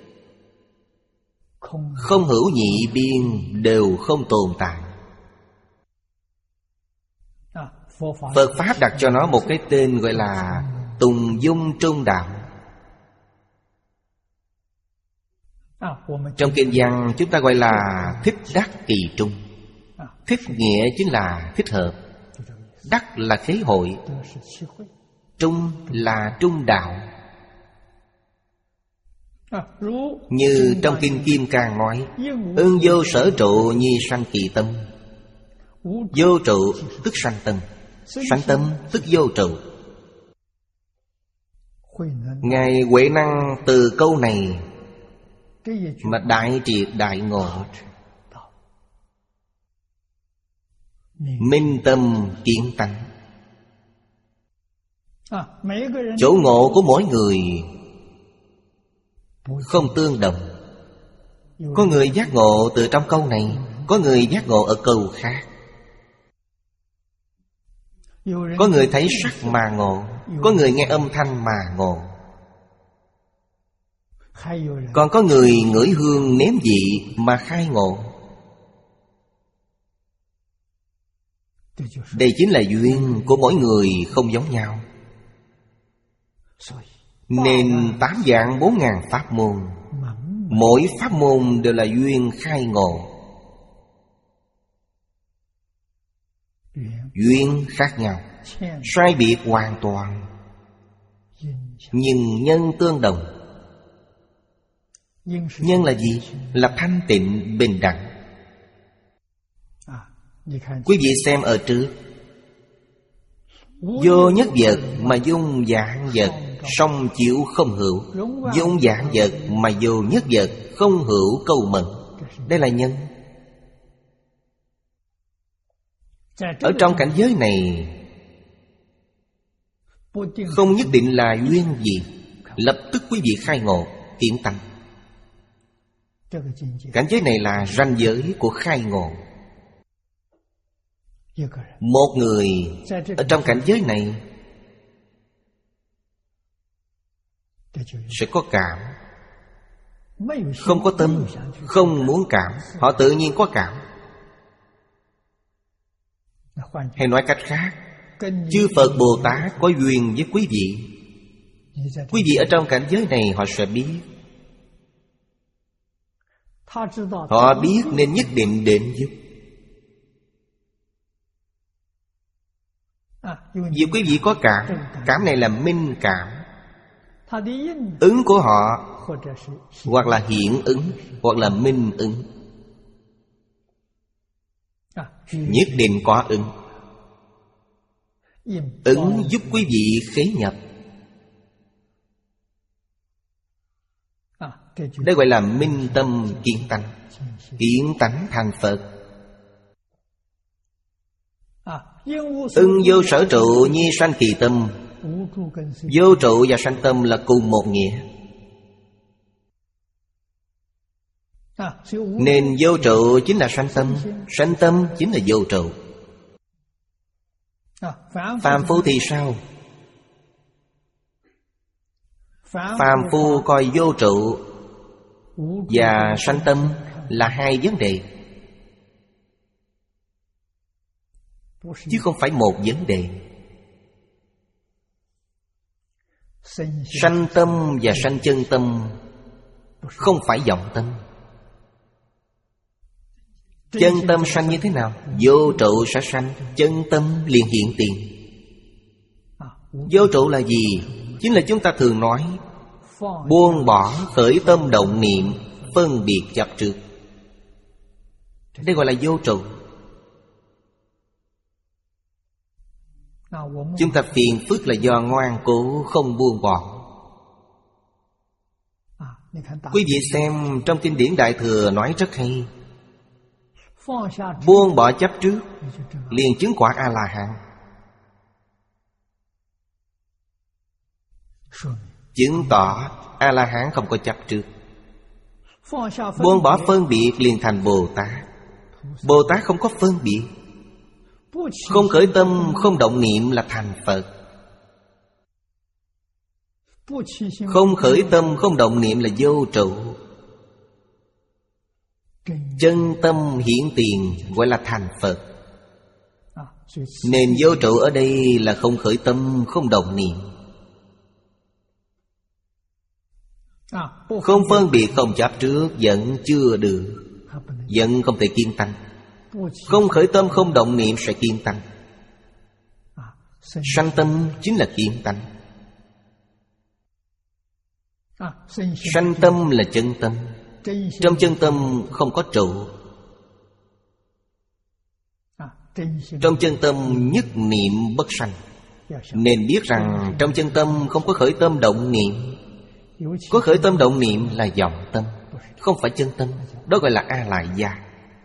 không hữu nhị biên, đều không tồn tại. Phật Pháp đặt cho nó một cái tên gọi là Tùng Dung Trung Đạo. Trong kinh văn chúng ta gọi là thích đắc kỳ trung. Thích nghĩa chính là thích hợp, đắc là khế hội, trung là trung đạo. Như trong kinh Kim Cang nói: ưng vô sở trụ nhi sanh kỳ tâm. Vô trụ tức sanh tâm, sanh tâm tức vô trụ. Ngài Huệ Năng từ câu này mà đại triệt đại ngộ. Minh tâm kiến tánh. Chỗ ngộ của mỗi người không tương đồng. Có người giác ngộ từ trong câu này, có người giác ngộ ở câu khác. Có người thấy sắc mà ngộ, có người nghe âm thanh mà ngộ. Còn có người ngửi hương nếm vị mà khai ngộ. Đây chính là duyên của mỗi người không giống nhau. Nên tám vạn bốn ngàn pháp môn, mỗi pháp môn đều là duyên khai ngộ. Duyên khác nhau, sai biệt hoàn toàn, nhưng nhân tương đồng. Nhân là gì? Là thanh tịnh bình đẳng. Quý vị xem ở trước: vô nhất vật mà dung dạng vật, song chiếu không hữu. Dung dạng vật mà vô nhất vật, không hữu câu mận. Đây là nhân. Ở trong cảnh giới này không nhất định là duyên gì, lập tức quý vị khai ngộ, kiến tánh. Cảnh giới này là ranh giới của khai ngộ. Một người ở trong cảnh giới này sẽ có cảm, không có tâm, không muốn cảm, họ tự nhiên có cảm. Hay nói cách khác, chư Phật Bồ Tát có duyên với quý vị. Quý vị ở trong cảnh giới này họ sẽ biết. Họ biết nên nhất định đến giúp. Vì quý vị có cảm, cảm này là minh cảm. Ứng của họ hoặc là hiện ứng, hoặc là minh ứng. Nhất định có ứng. Ứng giúp quý vị khế nhập. Đây gọi là minh tâm kiến tánh. Kiến tánh thành Phật. Ưng vô sở trụ nhi sanh kỳ tâm. Vô trụ và sanh tâm là cùng một nghĩa. Nên vô trụ chính là sanh tâm, sanh tâm chính là vô trụ. Phàm phu thì sao? Phàm phu coi vô trụ và sanh tâm là hai vấn đề, chứ không phải một vấn đề. Sanh tâm và sanh chân tâm không phải vọng tâm. Chân tâm sanh như thế nào? Vô trụ sẽ sanh, chân tâm liền hiện tiền. Vô trụ là gì? Chính là chúng ta thường nói buông bỏ khởi tâm động niệm, phân biệt chấp trước. Đây gọi là vô trụ. Chúng ta phiền phức là do ngoan cố không buông bỏ. Quý vị xem trong kinh điển Đại Thừa nói rất hay. Buông bỏ chấp trước liền chứng quả A-la-hán. Chứng tỏ A-la-hán không có chấp trước. Buông bỏ phân biệt liền thành Bồ Tát. Bồ Tát không có phân biệt. Không khởi tâm, không động niệm là thành Phật. Không khởi tâm, không động niệm là vô trụ. Chân tâm hiển tiền gọi là thành Phật. Nên vô trụ ở đây là không khởi tâm, không động niệm. Không phân biệt, không chấp trước vẫn chưa được. Vẫn không thể kiên tánh. Không khởi tâm, không động niệm sẽ kiên tánh. Sanh tâm chính là kiên tánh. Sanh tâm là chân tâm. Trong chân tâm không có trụ. Trong chân tâm nhất niệm bất sanh. Nên biết rằng trong chân tâm không có khởi tâm động niệm. Có khởi tâm động niệm là vọng tâm, không phải chân tâm. Đó gọi là A-lại gia.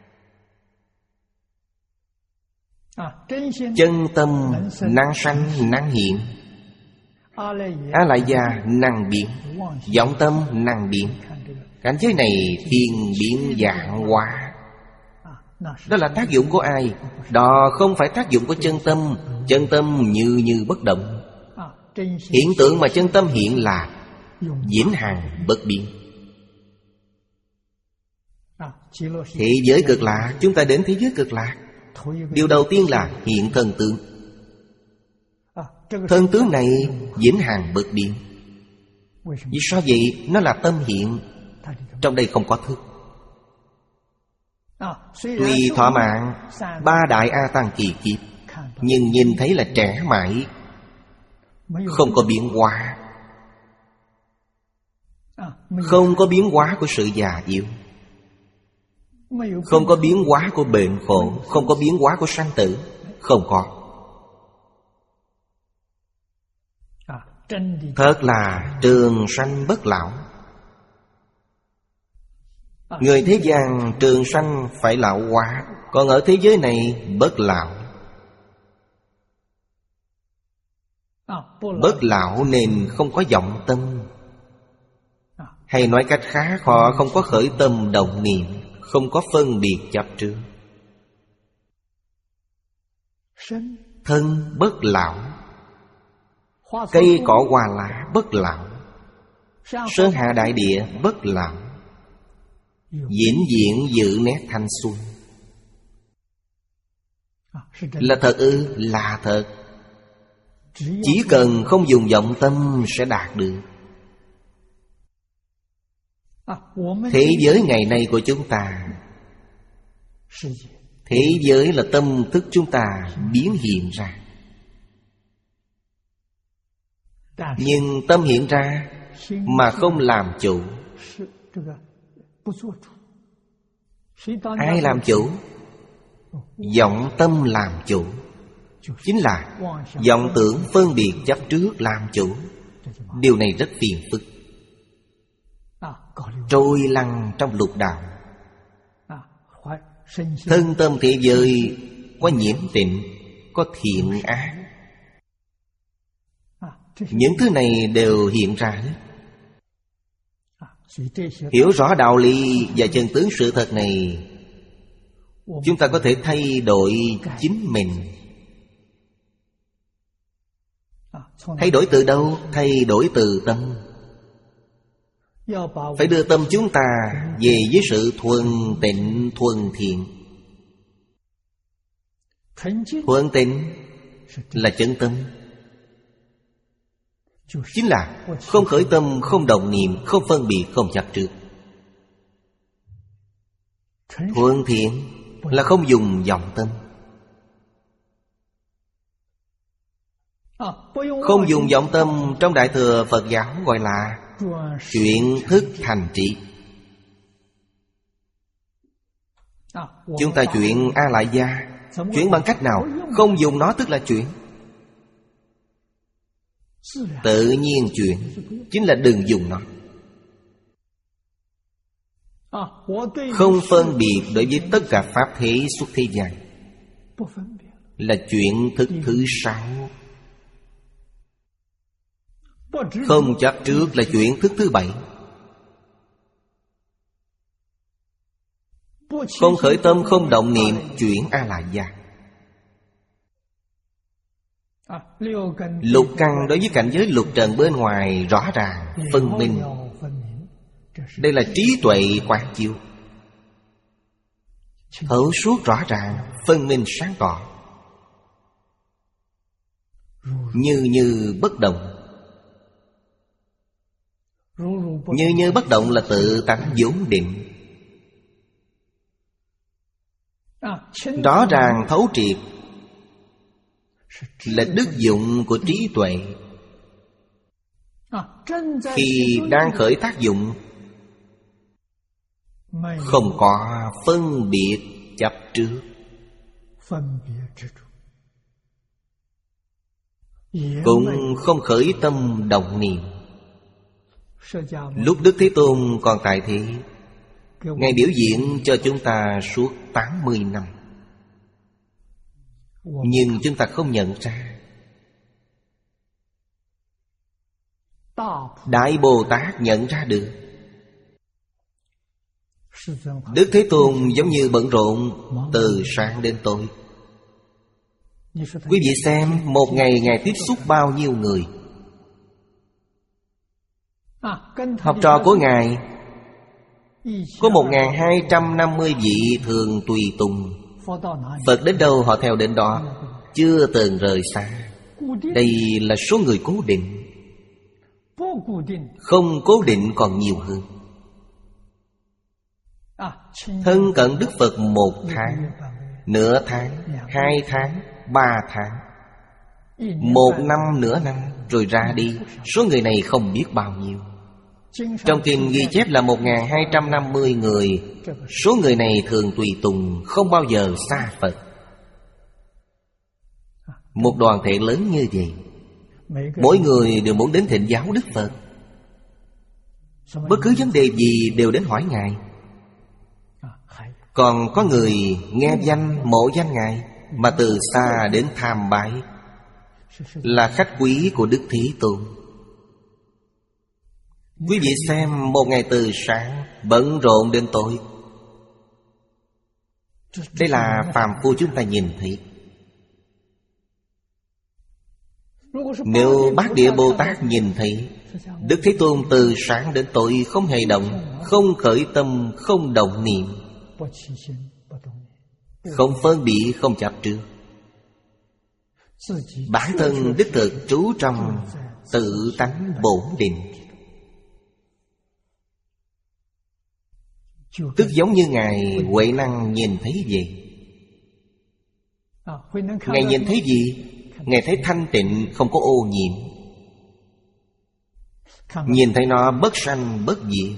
Chân tâm năng sanh năng hiện, A-lại gia năng biến, vọng tâm năng biến. Cảnh giới này thiên biến vạn hóa. Đó là tác dụng của ai? Đó không phải tác dụng của chân tâm. Chân tâm như như bất động. Hiện tượng mà chân tâm hiện là vĩnh hằng bất biến. Thế giới cực lạc, chúng ta đến thế giới cực lạc, điều đầu tiên là hiện thân tướng. Thân tướng này vĩnh hằng bất biến. Vì sao vậy? Nó là tâm hiện. Trong đây không có thức. Tuy thỏa mãn ba đại A Tăng kỳ kiếp, nhưng nhìn thấy là trẻ mãi, không có biến hóa. Không có biến hóa của sự già yếu, không có biến hóa của bệnh khổ, không có biến hóa của sanh tử. Không có. Thật là trường sanh bất lão. Người thế gian trường sanh phải lão hóa, còn ở thế giới này bất lão. Bất lão nên không có vọng tâm. Hay nói cách khác, họ không có khởi tâm động niệm, không có phân biệt chấp trước. Thân bất lão, cây cỏ hoa lá bất lão, sơn hà đại địa bất lão, vĩnh viễn giữ nét thanh xuân. Là thật ư? Là thật. Chỉ cần không dùng vọng tâm sẽ đạt được. Thế giới ngày nay của chúng ta, thế giới là tâm thức chúng ta biến hiện ra. Nhưng tâm hiện ra mà không làm chủ. Ai làm chủ? Vọng tâm làm chủ. Chính là vọng tưởng phân biệt chấp trước làm chủ. Điều này rất phiền phức, trôi lăn trong lục đạo. Thân tâm thế giới có nhiễm tịnh, có thiện ác. Những thứ này đều hiện ra hết. Hiểu rõ đạo lý và chân tướng sự thật này, chúng ta có thể thay đổi chính mình. Thay đổi từ đâu? Thay đổi từ tâm. Phải đưa tâm chúng ta về với sự thuần tịnh, thuần thiện. Thuần tịnh là chân tâm. Chính là không khởi tâm, không động niệm, không phân biệt, không chấp trước. Thuần thiện là không dùng vọng tâm. Không dùng vọng tâm trong Đại Thừa Phật giáo gọi là chuyển thức thành trí. Chúng ta chuyển A Lại Gia, chuyển bằng cách nào? Không dùng nó tức là chuyển. Tự nhiên chuyển, chính là đừng dùng nó. Không phân biệt đối với tất cả pháp thế xuất thế gian, là chuyển thức thứ sáu. Không chấp trước là chuyển thức thứ bảy. Không khởi tâm, không động niệm, chuyển A Lại Gia. Lục căn đối với cảnh giới lục trần bên ngoài rõ ràng, phân minh. Đây là trí tuệ quán chiếu, thấu suốt rõ ràng, phân minh sáng tỏ. Như như bất động. Như như bất động là tự tánh vốn định. Rõ ràng thấu triệt là đức dụng của trí tuệ. Khi đang khởi tác dụng, không có phân biệt chấp trước, cũng không khởi tâm động niệm. Lúc Đức Thế Tôn còn tại thế, Ngài biểu diễn cho chúng ta suốt tám mươi năm. Nhưng chúng ta không nhận ra. Đại Bồ Tát nhận ra được. Đức Thế Tôn giống như bận rộn từ sáng đến tối. Quý vị xem, một ngày Ngài tiếp xúc bao nhiêu người. Học trò của Ngài có một nghìn hai trăm năm mươi vị thường tùy tùng. Phật đến đâu họ theo đến đó, chưa từng rời xa. Đây là số người cố định. Không cố định còn nhiều hơn. Thân cận Đức Phật một tháng, nửa tháng, hai tháng, ba tháng, một năm, nửa năm, rồi ra đi. Số người này không biết bao nhiêu. Trong kinh ghi chép là một nghìn hai trăm năm mươi người. Số người này thường tùy tùng, không bao giờ xa Phật. Một đoàn thể lớn như vậy, mỗi người đều muốn đến thịnh giáo Đức Phật. Bất cứ vấn đề gì đều đến hỏi Ngài. Còn có người nghe danh, mộ danh Ngài mà từ xa đến tham bái, là khách quý của Đức Thế Tôn. Quý vị xem, một ngày từ sáng bận rộn đến tối. Đây là phàm phu chúng ta nhìn thấy. Nếu Bát Địa Bồ Tát nhìn thấy, Đức Thế Tôn từ sáng đến tối không hề động, không khởi tâm, không động niệm, không phân biệt, không chấp trước. Bản thân đích thực trú trong tự tánh bổn định. Tức giống như Ngài Huệ Năng nhìn thấy vậy. Ngài nhìn thấy gì? Ngài thấy thanh tịnh, không có ô nhiễm. Nhìn thấy nó bất sanh bất diệt.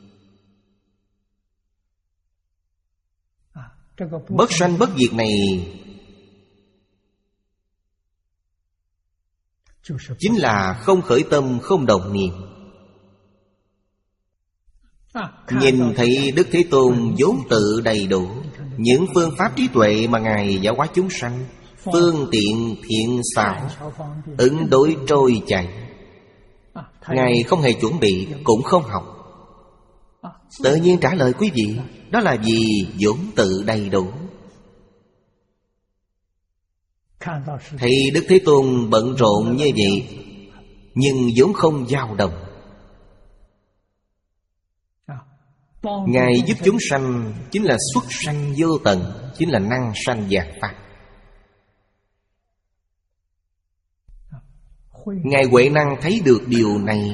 Bất sanh bất diệt này chính là không khởi tâm, không động niệm. Nhìn thấy Đức Thế Tôn vốn tự đầy đủ. Những phương pháp trí tuệ mà Ngài giáo hóa chúng sanh, phương tiện thiện xảo, ứng đối trôi chảy, Ngài không hề chuẩn bị, cũng không học. Tự nhiên trả lời quý vị, đó là vì vốn tự đầy đủ. Thấy Đức Thế Tôn bận rộn như vậy, nhưng vốn không dao động. Ngài giúp chúng sanh chính là xuất sanh vô tận, chính là năng sanh vạn pháp. Ngài Huệ Năng thấy được điều này.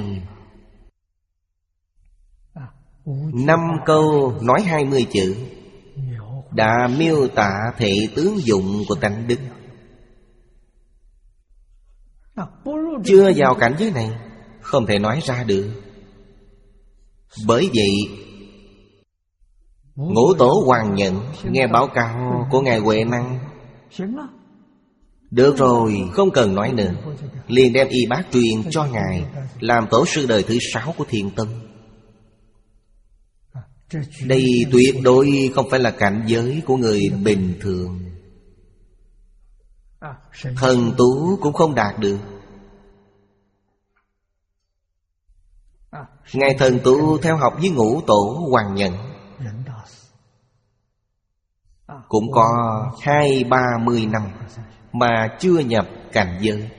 Năm câu nói hai mươi chữ, đã miêu tả thể tướng dụng của tánh đức. Chưa vào cảnh giới này không thể nói ra được. Bởi vậy Ngũ Tổ Hoàng Nhận nghe báo cáo của Ngài Huệ Năng, được rồi, không cần nói nữa, liền đem y bát truyền cho Ngài, làm tổ sư đời thứ sáu của Thiền Tông. Đây tuyệt đối không phải là cảnh giới của người bình thường. Thần tú cũng không đạt được. Ngài thần tú theo học với Ngũ Tổ Hoàng Nhận cũng có hai ba mươi năm mà chưa nhập cảnh giới.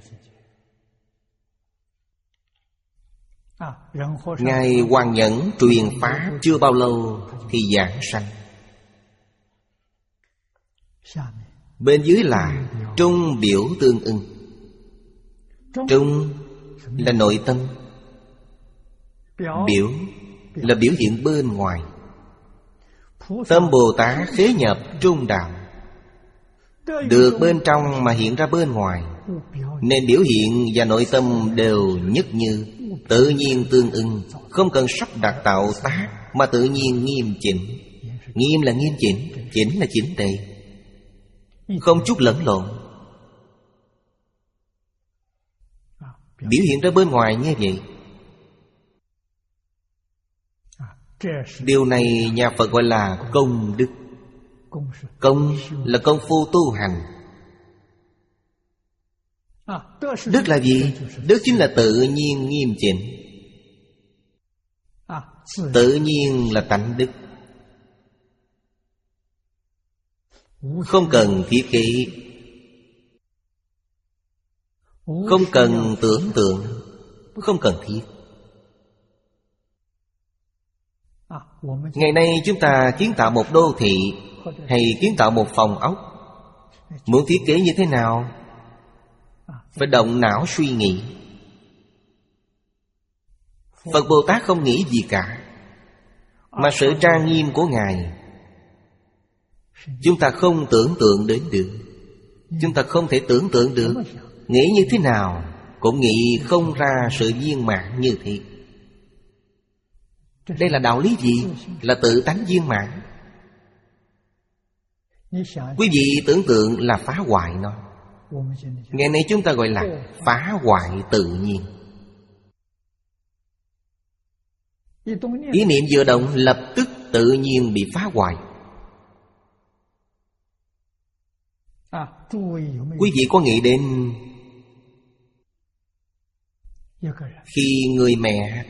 Ngài Hoàng Nhẫn truyền pháp chưa bao lâu thì giảng sanh. Bên dưới là trung biểu tương ưng. Trung là nội tâm, biểu là biểu hiện bên ngoài. Tâm Bồ Tát khế nhập trung đạo, được bên trong mà hiện ra bên ngoài, nên biểu hiện và nội tâm đều nhất như, tự nhiên tương ưng, không cần sắp đặt tạo tác, mà tự nhiên nghiêm chỉnh. Nghiêm là nghiêm chỉnh, chỉnh là chỉnh tề, không chút lẫn lộn. Biểu hiện ra bên ngoài như vậy. Điều này nhà Phật gọi là công đức. Công là công phu tu hành. Đức là gì? Đức chính là tự nhiên nghiêm chỉnh. Tự nhiên là tánh đức, không cần thiết kế, không cần tưởng tượng, không cần thiết. Ngày nay chúng ta kiến tạo một đô thị hay kiến tạo một phòng ốc, muốn thiết kế như thế nào? Phải động não suy nghĩ. Phật Bồ Tát không nghĩ gì cả, mà sự trang nghiêm của Ngài chúng ta không tưởng tượng đến được. Chúng ta không thể tưởng tượng được. Nghĩ như thế nào cũng nghĩ không ra sự viên mãn như thế. Đây là đạo lý gì? Là tự tánh viên mãn. Quý vị tưởng tượng là phá hoại nó. Ngày nay chúng ta gọi là phá hoại tự nhiên. Ý niệm vừa động lập tức tự nhiên bị phá hoại. Quý vị có nghĩ đến khi người mẹ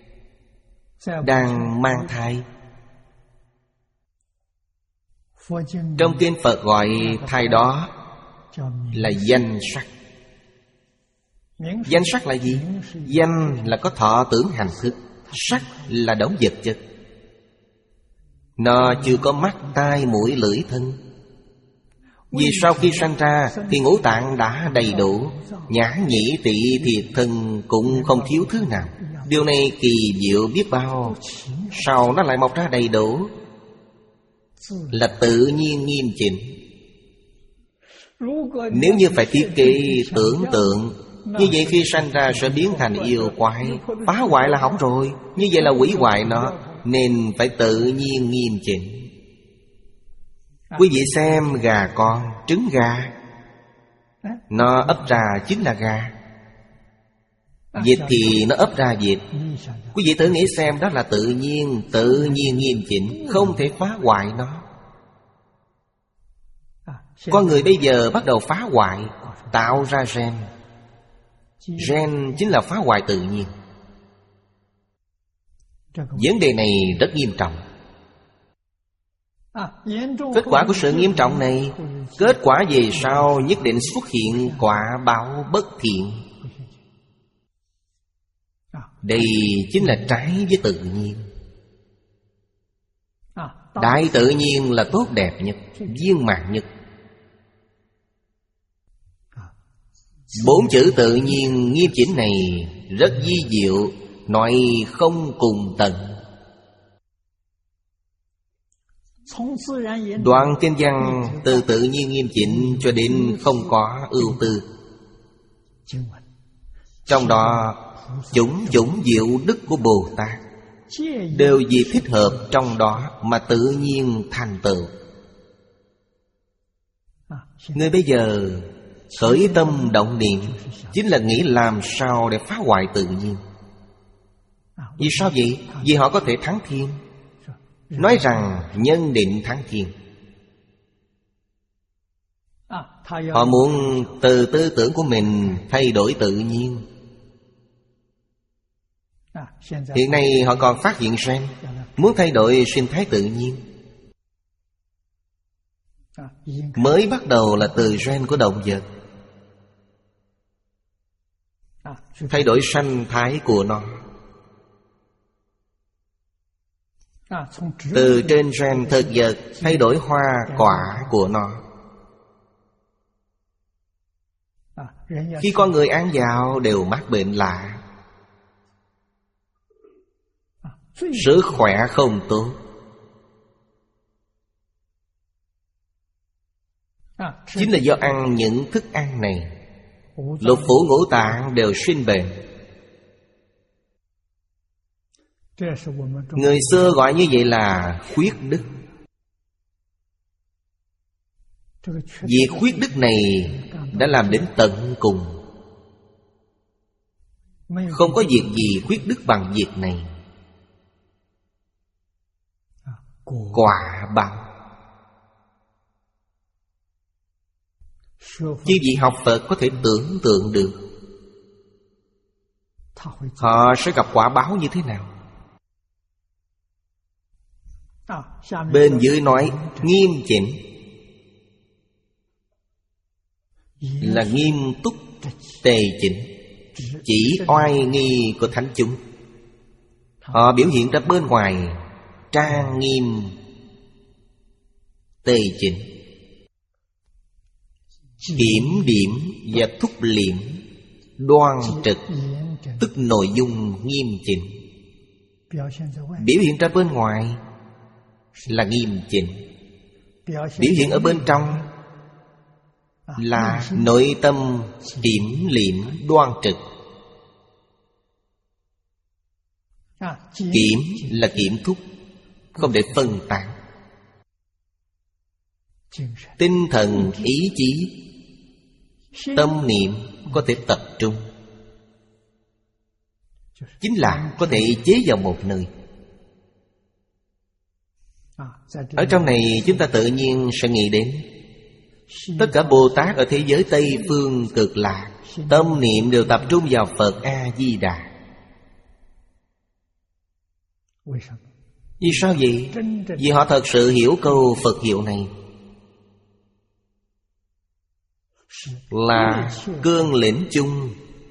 đang mang thai, trong kinh Phật gọi thai đó là danh sắc. Danh sắc là gì? Danh là có thọ tưởng hành thức, sắc là đống vật chất. Nó chưa có mắt, tai, mũi, lưỡi, thân. Vì sau khi sanh ra thì ngũ tạng đã đầy đủ, nhã nhĩ tỵ thiệt thân cũng không thiếu thứ nào. Điều này kỳ diệu biết bao. Sau nó lại mọc ra đầy đủ, là tự nhiên nghiêm chỉnh. Nếu như phải thiết kế tưởng tượng, như vậy khi sanh ra sẽ biến thành yêu quái, phá hoại là hỏng rồi. Như vậy là hủy hoại nó. Nên phải tự nhiên nghiêm chỉnh. Quý vị xem gà con, trứng gà, nó ấp ra chính là gà. Vịt thì nó ấp ra vịt. Quý vị thử nghĩ xem, đó là tự nhiên, tự nhiên nghiêm chỉnh, không thể phá hoại nó. Con người bây giờ bắt đầu phá hoại, tạo ra gen. Gen chính là phá hoại tự nhiên. Vấn đề này rất nghiêm trọng. Kết quả của sự nghiêm trọng này, kết quả về sau nhất định xuất hiện quả báo bất thiện. Đây chính là trái với tự nhiên. Đại tự nhiên là tốt đẹp nhất, viên mãn nhất. Bốn chữ tự nhiên nghiêm chỉnh này rất vi diệu, nói không cùng tận. Đoạn kinh văn từ tự nhiên nghiêm chỉnh cho đến không có ưu tư. Trong đó chủng chủng diệu đức của Bồ Tát đều vì thích hợp trong đó mà tự nhiên thành tựu. Người bây giờ khởi tâm động niệm chính là nghĩ làm sao để phá hoại tự nhiên. Vì sao vậy? Vì họ có thể thắng thiên. Nói rằng nhân định thắng thiên. Họ muốn từ tư tưởng của mình thay đổi tự nhiên. Hiện nay họ còn phát hiện gen, muốn thay đổi sinh thái tự nhiên. Mới bắt đầu là từ gen của động vật, thay đổi sinh thái của nó. Từ trên gen thực vật thay đổi hoa quả của nó. Khi con người ăn vào đều mắc bệnh lạ, sức khỏe không tốt. Chính là do ăn những thức ăn này, lục phủ ngũ tạng đều sinh bệnh. Người xưa gọi như vậy là khuyết đức. Việc khuyết đức này đã làm đến tận cùng. Không có việc gì khuyết đức bằng việc này. Quả báo. Chứ vị học Phật có thể tưởng tượng được họ sẽ gặp quả báo như thế nào. Bên dưới nói nghiêm chỉnh là nghiêm túc tề chỉnh, chỉ oai nghi của thánh chúng. Họ biểu hiện ra bên ngoài trang nghiêm tề chỉnh, kiểm điểm và thúc liệm đoan trực, tức nội dung nghiêm chỉnh. Biểu hiện ra bên ngoài là nghiêm chỉnh, biểu hiện ở bên trong là nội tâm kiểm liệm đoan trực. Kiểm là kiểm thúc, không để phân tán. Tinh thần, ý chí, tâm niệm có thể tập trung, chính là có thể chế vào một nơi. Ở trong này chúng ta tự nhiên sẽ nghĩ đến tất cả Bồ Tát ở thế giới Tây Phương Cực Lạc, tâm niệm đều tập trung vào Phật A-di-đà. Vì sao vậy? Vì họ thật sự hiểu câu Phật hiệu này là cương lĩnh chung,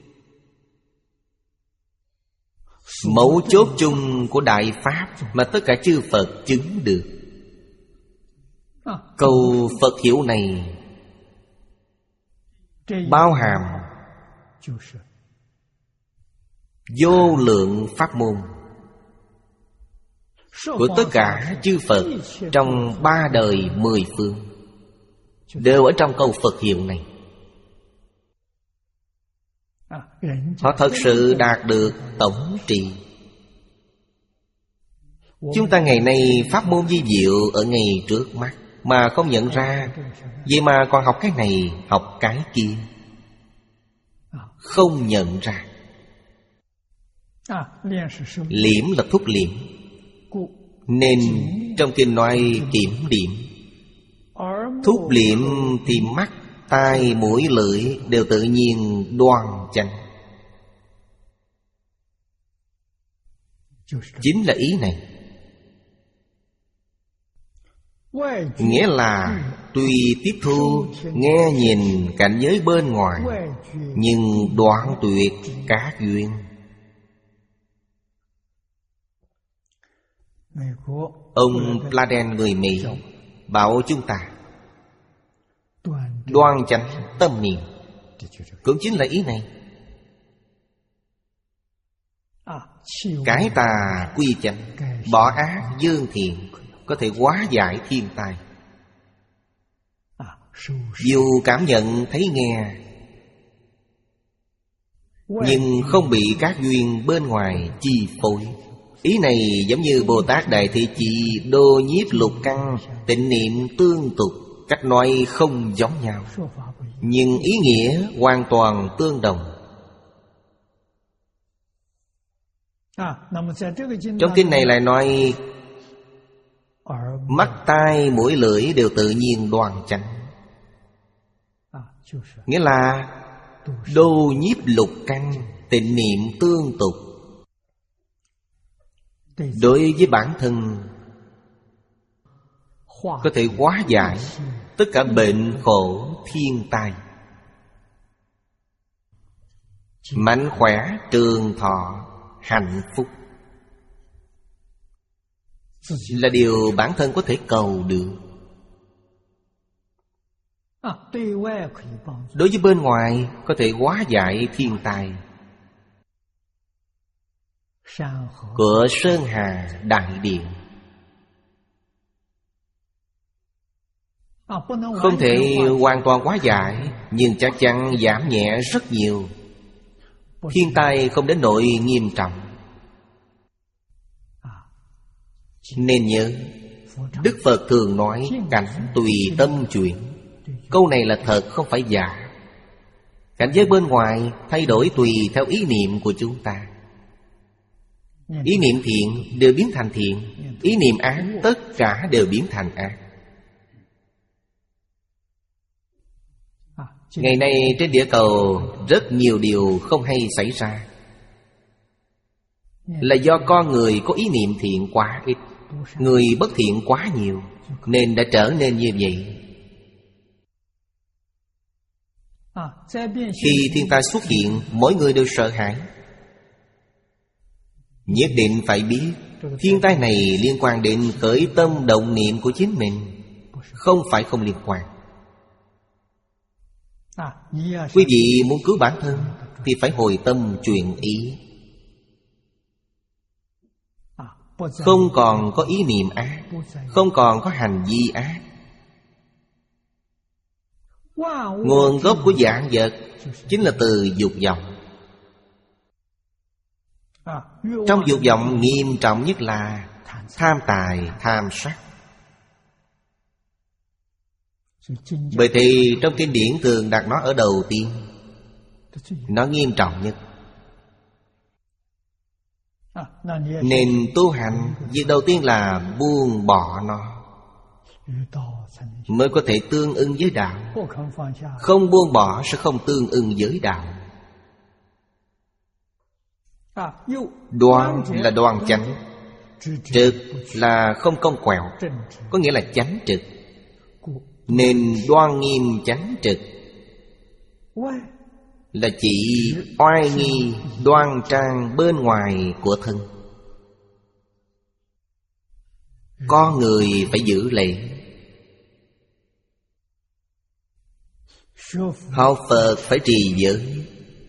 mấu chốt chung của Đại Pháp mà tất cả chư Phật chứng được. Câu Phật hiệu này bao hàm vô lượng pháp môn của tất cả chư Phật trong ba đời mười phương, đều ở trong câu Phật hiệu này. Họ thật sự đạt được tổng trị. Chúng ta ngày nay pháp môn vi diệu ở ngay trước mắt mà không nhận ra, vậy mà còn học cái này, học cái kia, không nhận ra. Liễm là thúc liễm, nên trong kinh nói kiểm điểm. Thúc liễm thì mắt, tai, mũi, lưỡi đều tự nhiên đoan chánh. Chính là ý này. Nghĩa là tuy tiếp thu, nghe nhìn cảnh giới bên ngoài, nhưng đoạn tuyệt các duyên. Ông Pladen người Mỹ bảo chúng ta đoan chánh tâm niệm, cũng chính là ý này. Cải tà quy chánh, bỏ ác dương thiện, có thể hóa giải thiên tai. Dù cảm nhận thấy nghe, nhưng không bị các duyên bên ngoài chi phối. Ý này giống như Bồ Tát Đại Thế Chí đô nhiếp lục căn, tịnh niệm tương tục. Cách nói không giống nhau, nhưng ý nghĩa hoàn toàn tương đồng. Trong kinh này lại nói mắt, tai, mũi, lưỡi đều tự nhiên đoan chánh. Nghĩa là đô nhiếp lục căn, tịnh niệm tương tục. Đối với bản thân có thể hóa giải tất cả bệnh khổ thiên tai, mạnh khỏe, trường thọ, hạnh phúc là điều bản thân có thể cầu được. Đối với bên ngoài có thể hóa giải thiên tai. Của Sơn Hà Đại Điện không thể hoàn toàn hóa giải, nhưng chắc chắn giảm nhẹ rất nhiều. Thiên tai không đến nỗi nghiêm trọng. Nên nhớ, Đức Phật thường nói cảnh tùy tâm chuyển. Câu này là thật, không phải giả. Cảnh giới bên ngoài thay đổi tùy theo ý niệm của chúng ta. Ý niệm thiện đều biến thành thiện, ý niệm ác tất cả đều biến thành ác. Ngày nay trên địa cầu rất nhiều điều không hay xảy ra, là do con người có ý niệm thiện quá ít, người bất thiện quá nhiều, nên đã trở nên như vậy. Khi thiên tai xuất hiện, mỗi người đều sợ hãi. Nhất định phải biết thiên tai này liên quan đến khởi tâm động niệm của chính mình, không phải không liên quan. Quý vị muốn cứu bản thân thì phải hồi tâm chuyển ý, không còn có ý niệm ác, không còn có hành vi ác. Nguồn gốc của vạn vật chính là từ dục vọng. Trong dục vọng nghiêm trọng nhất là tham tài, tham sắc. Bởi thì trong kinh điển thường đặt nó ở đầu tiên, nó nghiêm trọng nhất. Nên tu hành, việc đầu tiên là buông bỏ nó, mới có thể tương ưng với đạo. Không buông bỏ sẽ không tương ưng với đạo. Đoan là đoan chánh, trực là không cong quẹo, có nghĩa là chánh trực. Nên đoan nghiêm chánh trực là chỉ oai nghi đoan trang bên ngoài của thân. Con người phải giữ lễ. Học Phật phải trì giới,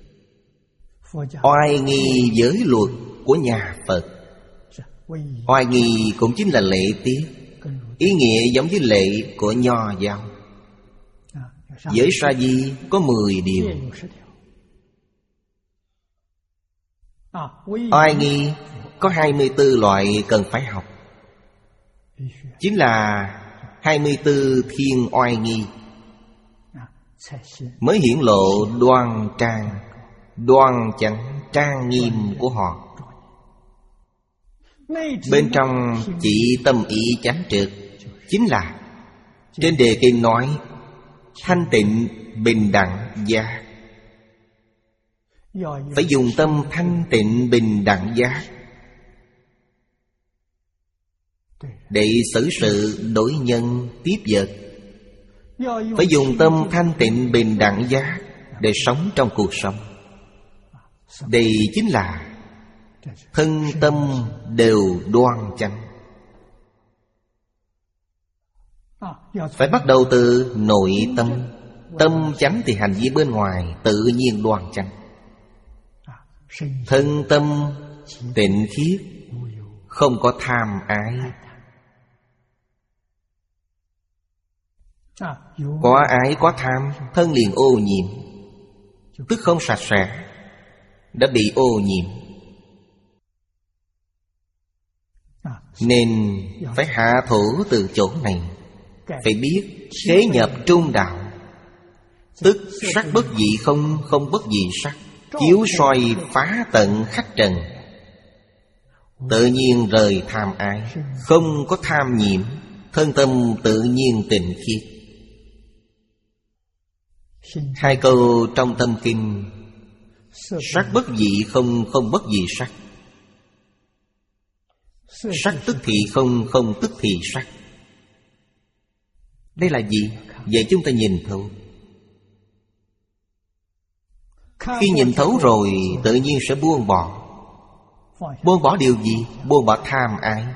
oai nghi giới luật của nhà Phật. Oai nghi cũng chính là lễ tiết, ý nghĩa giống với lễ của Nho giáo. Giới Sa Di có mười điều. Oai nghi có hai mươi tư loại cần phải học, chính là hai mươi tư thiên oai nghi, mới hiển lộ đoan trang, đoan chánh, trang nghiêm của họ. Bên trong chỉ tâm ý chánh trực, chính là trên đề kinh nói thanh tịnh bình đẳng giác. Phải dùng tâm thanh tịnh bình đẳng giác để xử sự đối nhân tiếp vật. Phải dùng tâm thanh tịnh bình đẳng giác để sống trong cuộc sống. Đây chính là thân tâm đều đoan chánh. Phải bắt đầu từ nội tâm. Tâm chánh thì hành vi bên ngoài tự nhiên đoan chánh. Thân tâm tịnh khiết, không có tham ái. Có ái có tham, thân liền ô nhiễm, tức không sạch sẽ, đã bị ô nhiễm. Nên phải hạ thủ từ chỗ này. Phải biết thế nhập trung đạo, tức sắc bất dị không, không bất dị sắc, chiếu soi phá tận khách trần, tự nhiên rời tham ái, không có tham nhiễm, thân tâm tự nhiên tịnh khiết. Hai câu trong tâm kinh: sắc bất dị không, không bất dị sắc, sắc tức thị không, không tức thị sắc. Đây là gì? Vậy chúng ta nhìn thấu. Khi nhìn thấu rồi, tự nhiên sẽ buông bỏ. Buông bỏ điều gì? Buông bỏ tham ái,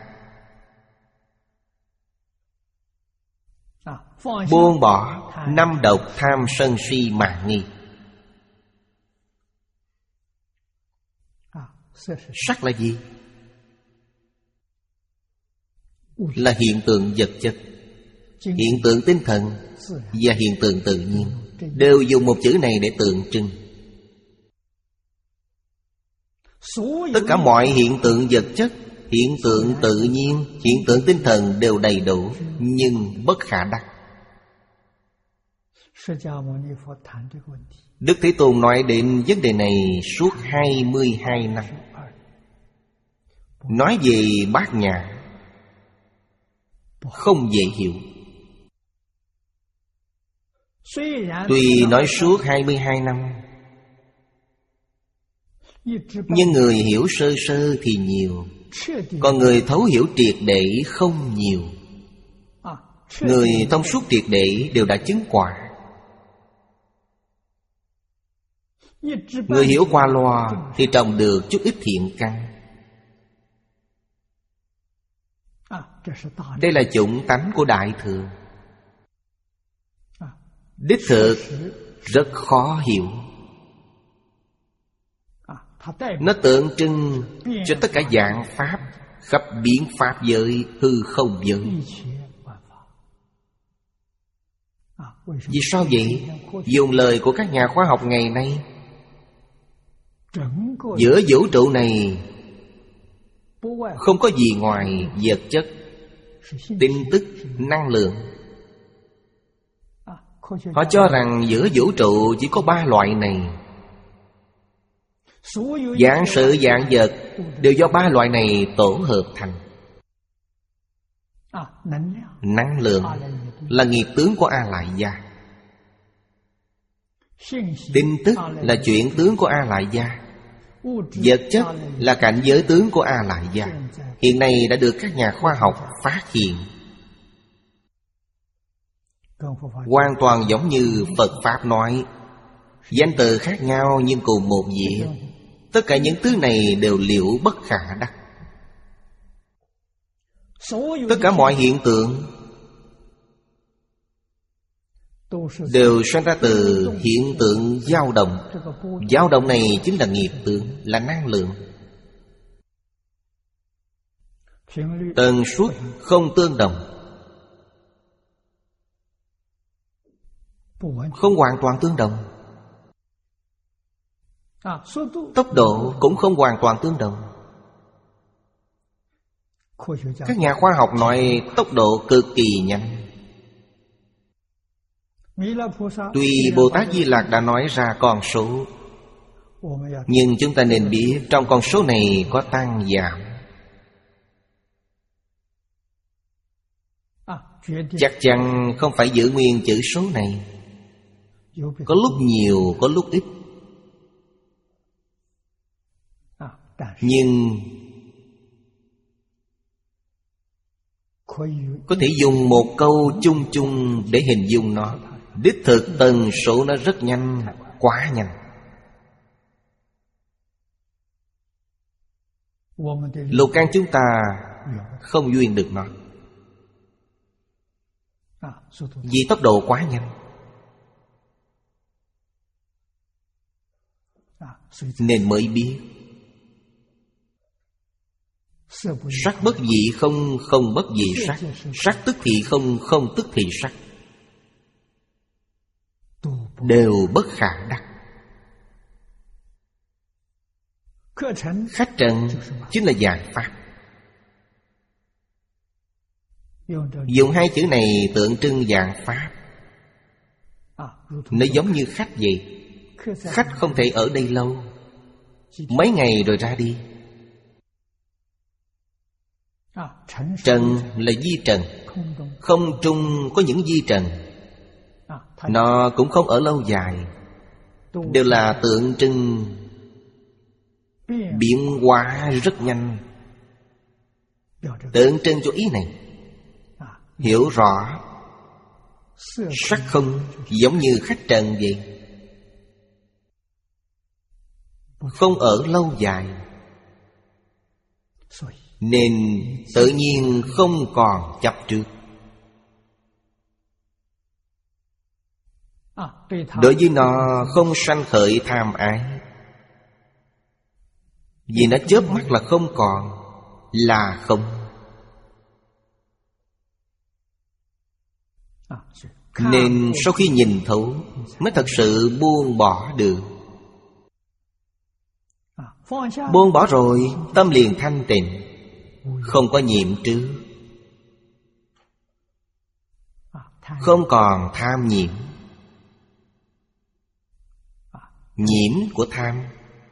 buông bỏ năm độc tham sân si mạn nghi. Sắc là gì? Là hiện tượng vật chất, hiện tượng tinh thần và hiện tượng tự nhiên, đều dùng một chữ này để tượng trưng. Tất cả mọi hiện tượng vật chất, hiện tượng tự nhiên, hiện tượng tinh thần đều đầy đủ, nhưng bất khả đắc. Đức Thế Tôn nói đến vấn đề này suốt hai mươi hai năm. Nói về Bát Nhã không dễ hiểu. Tuy nói suốt hai mươi hai năm, nhưng người hiểu sơ sơ thì nhiều, còn người thấu hiểu triệt để không nhiều. Người thông suốt triệt để đều đã chứng quả. Người hiểu qua loa thì trồng được chút ít thiện căn. Đây là chủng tánh của Đại Thừa. Đích thực rất khó hiểu. Nó tượng trưng cho tất cả dạng pháp, khắp biến pháp giới, hư không giới. Vì sao vậy? Dùng lời của các nhà khoa học ngày nay, giữa vũ trụ này không có gì ngoài vật chất, tin tức, năng lượng. Họ cho rằng giữa vũ trụ chỉ có ba loại này. Dạng sự dạng vật đều do ba loại này tổ hợp thành. Năng lượng là nghiệp tướng của A Lại Gia. Tin tức là chuyển tướng của A Lại Gia. Vật chất là cảnh giới tướng của A Lại Gia. Hiện nay đã được các nhà khoa học phát hiện. Hoàn toàn giống như Phật Pháp nói, danh từ khác nhau nhưng cùng một nghĩa. Tất cả những thứ này đều liễu bất khả đắc. Tất cả mọi hiện tượng đều sinh ra từ hiện tượng dao động. Dao động này chính là nghiệp tướng, là năng lượng. Tần suất không tương đồng, không hoàn toàn tương đồng. Tốc độ cũng không hoàn toàn tương đồng. Các nhà khoa học nói tốc độ cực kỳ nhanh. Tuy Bồ Tát Di Lặc đã nói ra con số, nhưng chúng ta nên biết trong con số này có tăng giảm. Chắc chắn không phải giữ nguyên chữ số này. Có lúc nhiều, có lúc ít. Nhưng có thể dùng một câu chung chung để hình dung nó. Đích thực tần số nó rất nhanh, quá nhanh. Lục căn chúng ta không duyên được nó, vì tốc độ quá nhanh. Nên mới biết sắc bất dị không, không bất dị sắc, sắc tức thị không, không tức thị sắc. đều bất khả đắc. Khách trần chính là vạn pháp. Dùng hai chữ này tượng trưng vạn pháp. Nó giống như khách vậy. Khách không thể ở đây lâu, mấy ngày rồi ra đi. Trần là di trần. Không trung có những di trần, nó cũng không ở lâu dài, đều là tượng trưng biến hóa rất nhanh. Tượng trưng cho ý này. Hiểu rõ sắc không giống như khách trần vậy, không ở lâu dài, nên tự nhiên không còn chấp trước. Đối với nó không sanh khởi tham ái, vì nó chớp mắt là không còn, là không. Nên sau khi nhìn thấu mới thật sự buông bỏ được. Buông bỏ rồi, tâm liền thanh tịnh, không có nhiễm trước, không còn tham nhiễm. Nhiễm của tham,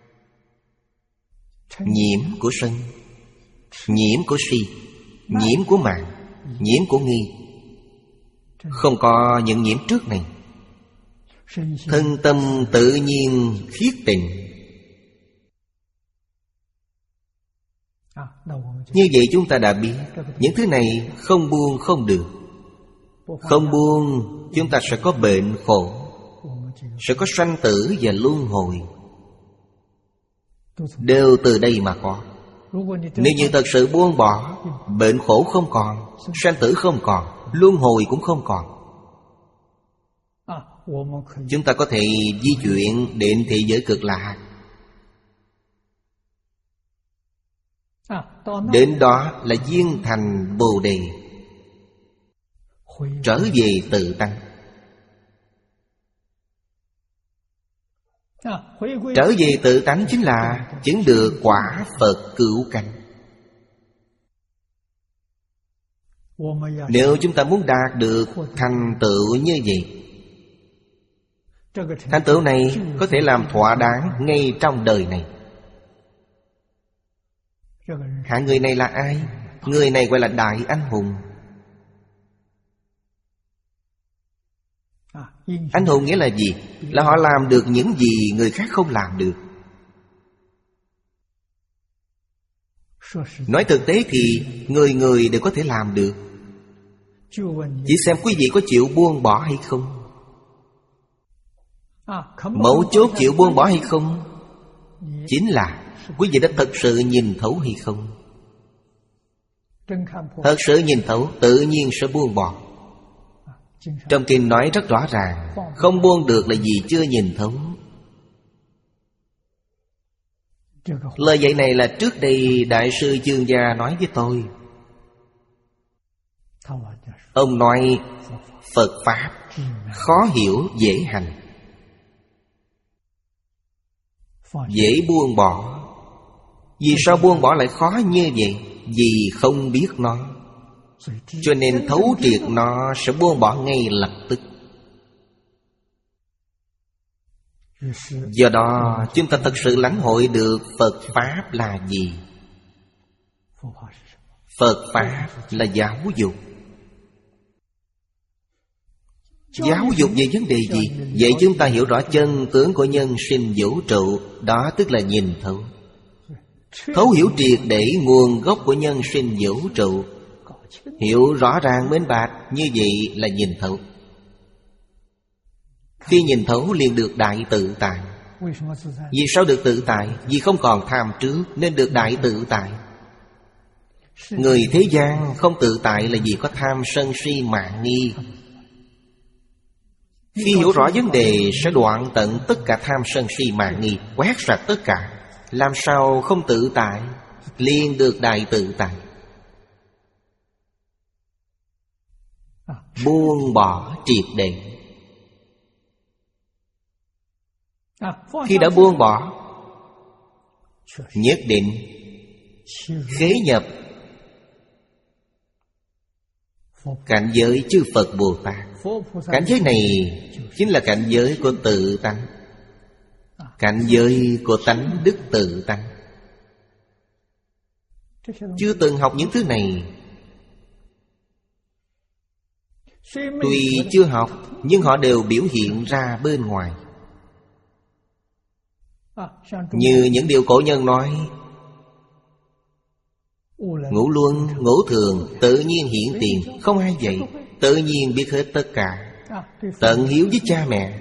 nhiễm của sân, nhiễm của si, nhiễm của mạng, nhiễm của nghi. Không có những nhiễm trước này. Thân tâm tự nhiên khiết tịnh. Như vậy chúng ta đã biết những thứ này không buông không được. Không buông chúng ta sẽ có bệnh khổ, sẽ có sanh tử và luân hồi, đều từ đây mà có. Nếu như thật sự buông bỏ, bệnh khổ không còn, sanh tử không còn, luân hồi cũng không còn. Chúng ta có thể di chuyển đến thế giới cực lạc. Đến đó là viên thành Bồ Đề, trở về tự tánh. Trở về tự tánh chính là chứng được quả Phật cửu cảnh. Nếu chúng ta muốn đạt được thành tựu như vậy, thành tựu này có thể làm thỏa đáng ngay trong đời này. Hạng người này là ai? Người này gọi là đại anh hùng. Anh hùng nghĩa là gì? Là họ làm được những gì người khác không làm được. Nói thực tế thì người người đều có thể làm được. Chỉ xem quý vị có chịu buông bỏ hay không. Mấu chốt chịu buông bỏ hay không chính là quý vị đã thật sự nhìn thấu hay không. Thật sự nhìn thấu tự nhiên sẽ buông bỏ. Trong kinh nói rất rõ ràng, không buông được là vì chưa nhìn thấu. Lời dạy này là trước đây Đại sư Chương Gia nói với tôi. Ông nói Phật Pháp khó hiểu dễ hành, dễ buông bỏ. Vì sao buông bỏ lại khó như vậy? Vì không biết nó, cho nên thấu triệt nó sẽ buông bỏ ngay lập tức. Do đó chúng ta thật sự lãnh hội được Phật Pháp là gì? Phật Pháp là giáo dục. Giáo dục về vấn đề gì? Vậy chúng ta hiểu rõ chân tướng của nhân sinh vũ trụ. Đó tức là nhìn thấu. Thấu hiểu triệt để nguồn gốc của nhân sinh vũ trụ. Hiểu rõ ràng minh bạch, như vậy là nhìn thấu. Khi nhìn thấu liền được đại tự tại. Vì sao được tự tại? Vì không còn tham trước nên được đại tự tại. Người thế gian không tự tại là vì có tham sân si mạn nghi. Khi hiểu rõ vấn đề sẽ đoạn tận tất cả tham sân si mạn nghi, quét sạch tất cả. Làm sao không tự tại? Liền được đại tự tại. Buông bỏ triệt để. Khi đã buông bỏ, nhất định khế nhập cảnh giới chư Phật Bồ Tát. Cảnh giới này chính là cảnh giới của tự tánh, cảnh giới của tánh đức tự tánh. Chưa từng học những thứ này, tuy chưa học nhưng họ đều biểu hiện ra bên ngoài. Như những điều cổ nhân nói: ngũ luân ngũ thường tự nhiên hiển tiền. Không ai vậy, tự nhiên biết hết tất cả. Tận hiếu với cha mẹ,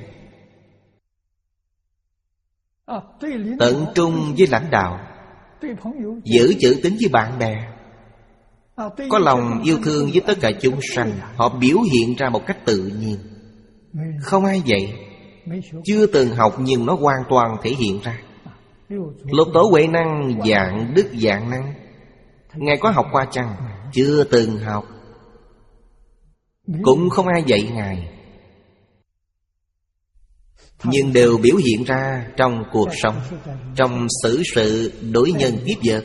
tận trung với lãnh đạo, giữ chữ tín với bạn bè, có lòng yêu thương với tất cả chúng sanh. Họ biểu hiện ra một cách tự nhiên. Không ai vậy, chưa từng học nhưng nó hoàn toàn thể hiện ra. Lục tổ Huệ Năng dạng đức dạng năng, Ngài có học qua chăng? Chưa từng học, cũng không ai dạy Ngài, nhưng đều biểu hiện ra trong cuộc sống, trong xử sự đối nhân tiếp vật.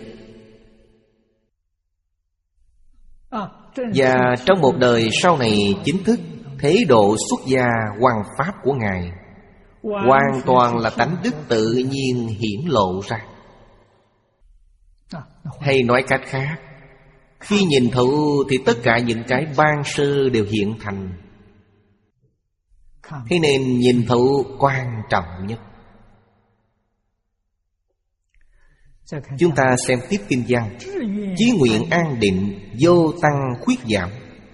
Và trong một đời sau này chính thức thế độ xuất gia hoằng pháp của Ngài hoàn toàn là tánh đức tự nhiên hiển lộ ra. Hay nói cách khác, khi nhìn thấu thì tất cả những cái ban sơ đều hiện thành. Thế nên nhìn thấu quan trọng nhất. Chúng ta xem tiếp kinh văn: chí nguyện an định, vô tăng khuyết giảm.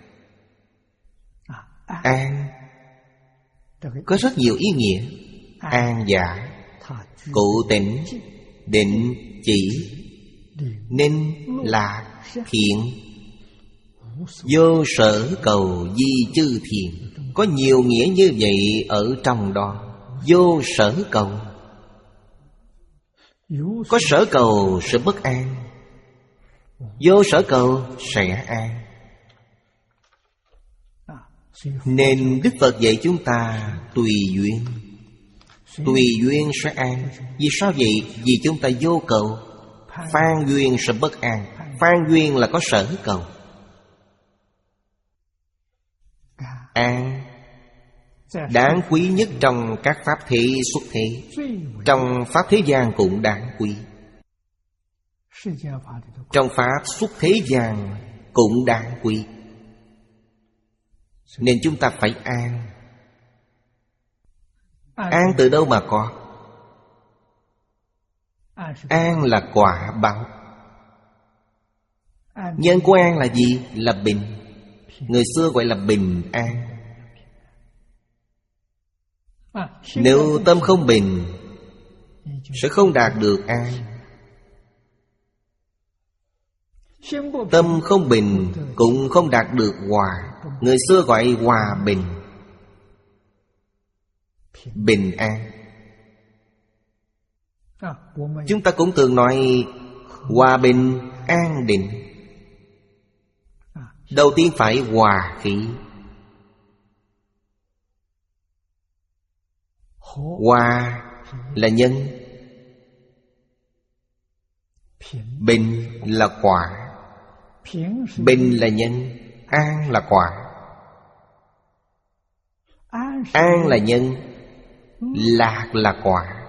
An có rất nhiều ý nghĩa. An giả, cụ tĩnh, định, chỉ, ninh, lạc, thiện, vô sở cầu di chư thiền. Có nhiều nghĩa như vậy ở trong đó. Vô sở cầu, có sở cầu sẽ bất an, vô sở cầu sẽ an. Nên Đức Phật dạy chúng ta tùy duyên. Tùy duyên sẽ an. Vì sao vậy? Vì chúng ta vô cầu. Phan duyên sẽ bất an. Phan duyên là có sở cầu. An đáng quý nhất trong các pháp thế xuất thế. Trong pháp thế gian cũng đáng quý. Trong pháp xuất thế gian cũng đáng quý. Nên chúng ta phải an. An từ đâu mà có? An là quả báo. Nhân của an là gì? Là bình. Người xưa gọi là bình an. Nếu tâm không bình sẽ không đạt được an. Tâm không bình cũng không đạt được hòa. Người xưa gọi hòa bình, bình an. Chúng ta cũng thường nói hòa bình, an định. Đầu tiên phải hòa khí. Hòa là nhân, bình là quả. Bình là nhân, an là quả. An là nhân, lạc là quả.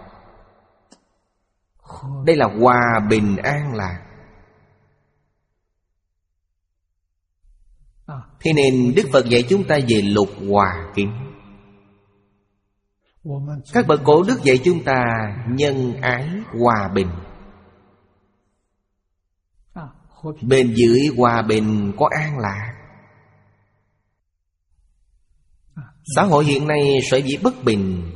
Đây là hòa bình an lạc. Thế nên Đức Phật dạy chúng ta về lục hòa kính. Các bậc cổ đức dạy chúng ta nhân ái hòa bình. Bên dưới hòa bình có an lạc. Xã hội hiện nay sở dĩ bất bình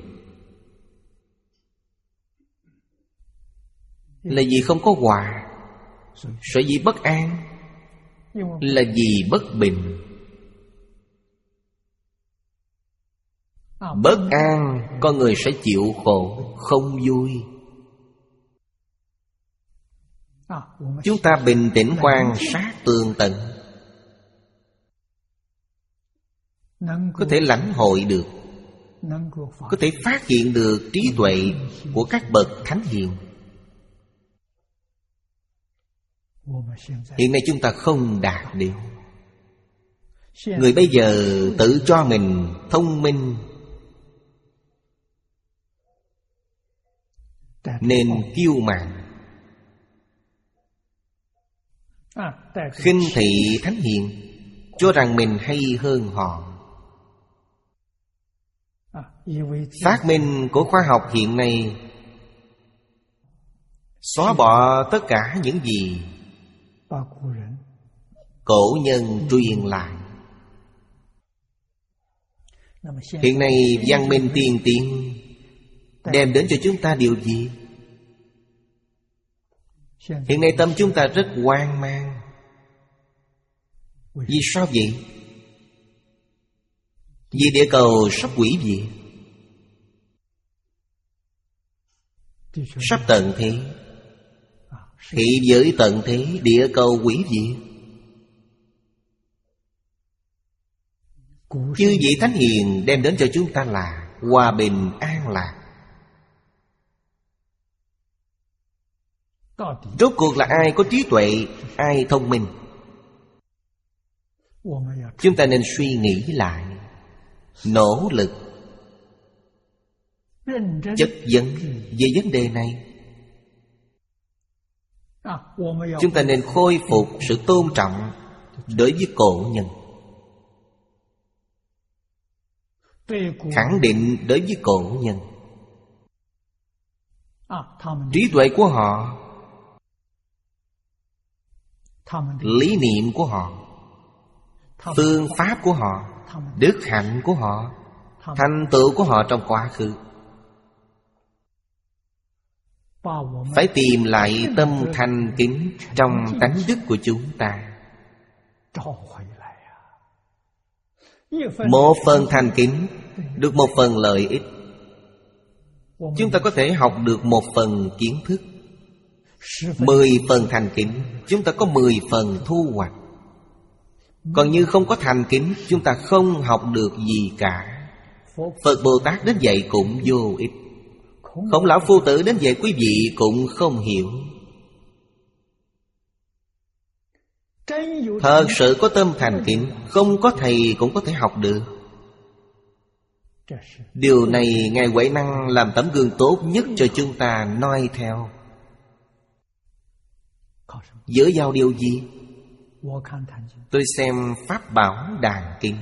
là vì không có hòa. Sở dĩ bất an là vì bất bình. Bất an, con người sẽ chịu khổ, không vui. Chúng ta bình tĩnh quan sát tường tận, có thể lãnh hội được có thể phát hiện được trí tuệ của các bậc thánh hiền. Hiện nay chúng ta không đạt được. Người bây giờ tự cho mình thông minh nên kiêu mạn, khinh thị thánh hiền, cho rằng mình hay hơn họ. Phát minh của khoa học hiện nay xóa bỏ tất cả những gì cổ nhân truyền lại. Hiện nay văn minh tiên tiến đem đến cho chúng ta điều gì? Hiện nay tâm chúng ta rất hoang mang. Vì sao vậy? Vì địa cầu sắp hủy diệt, sắp tận thế. Thị giới tận thế, địa cầu hủy diệt. Chư vị thánh hiền đem đến cho chúng ta là hòa bình an lạc. Rốt cuộc là ai có trí tuệ, ai thông minh? Chúng ta nên suy nghĩ lại, nỗ lực chất vấn về vấn đề này. Chúng ta nên khôi phục sự tôn trọng đối với cổ nhân, khẳng định đối với cổ nhân. Trí tuệ của họ, lý niệm của họ, phương pháp của họ, đức hạnh của họ, thành tựu của họ trong quá khứ, phải tìm lại tâm thành kính trong tánh đức của chúng ta. Một phần thành kính được một phần lợi ích. Chúng ta có thể học được một phần kiến thức. Mười phần thành kính, chúng ta có mười phần thu hoạch. Còn như không có thành kính, chúng ta không học được gì cả. Phật Bồ Tát đến dạy cũng vô ích. Khổng Lão Phu Tử đến dạy quý vị cũng không hiểu. Thật sự có tâm thành kính, không có thầy cũng có thể học được. Điều này Ngài Huệ Năng làm tấm gương tốt nhất cho chúng ta noi theo. Dựa vào điều gì? Tôi xem Pháp Bảo Đàn Kinh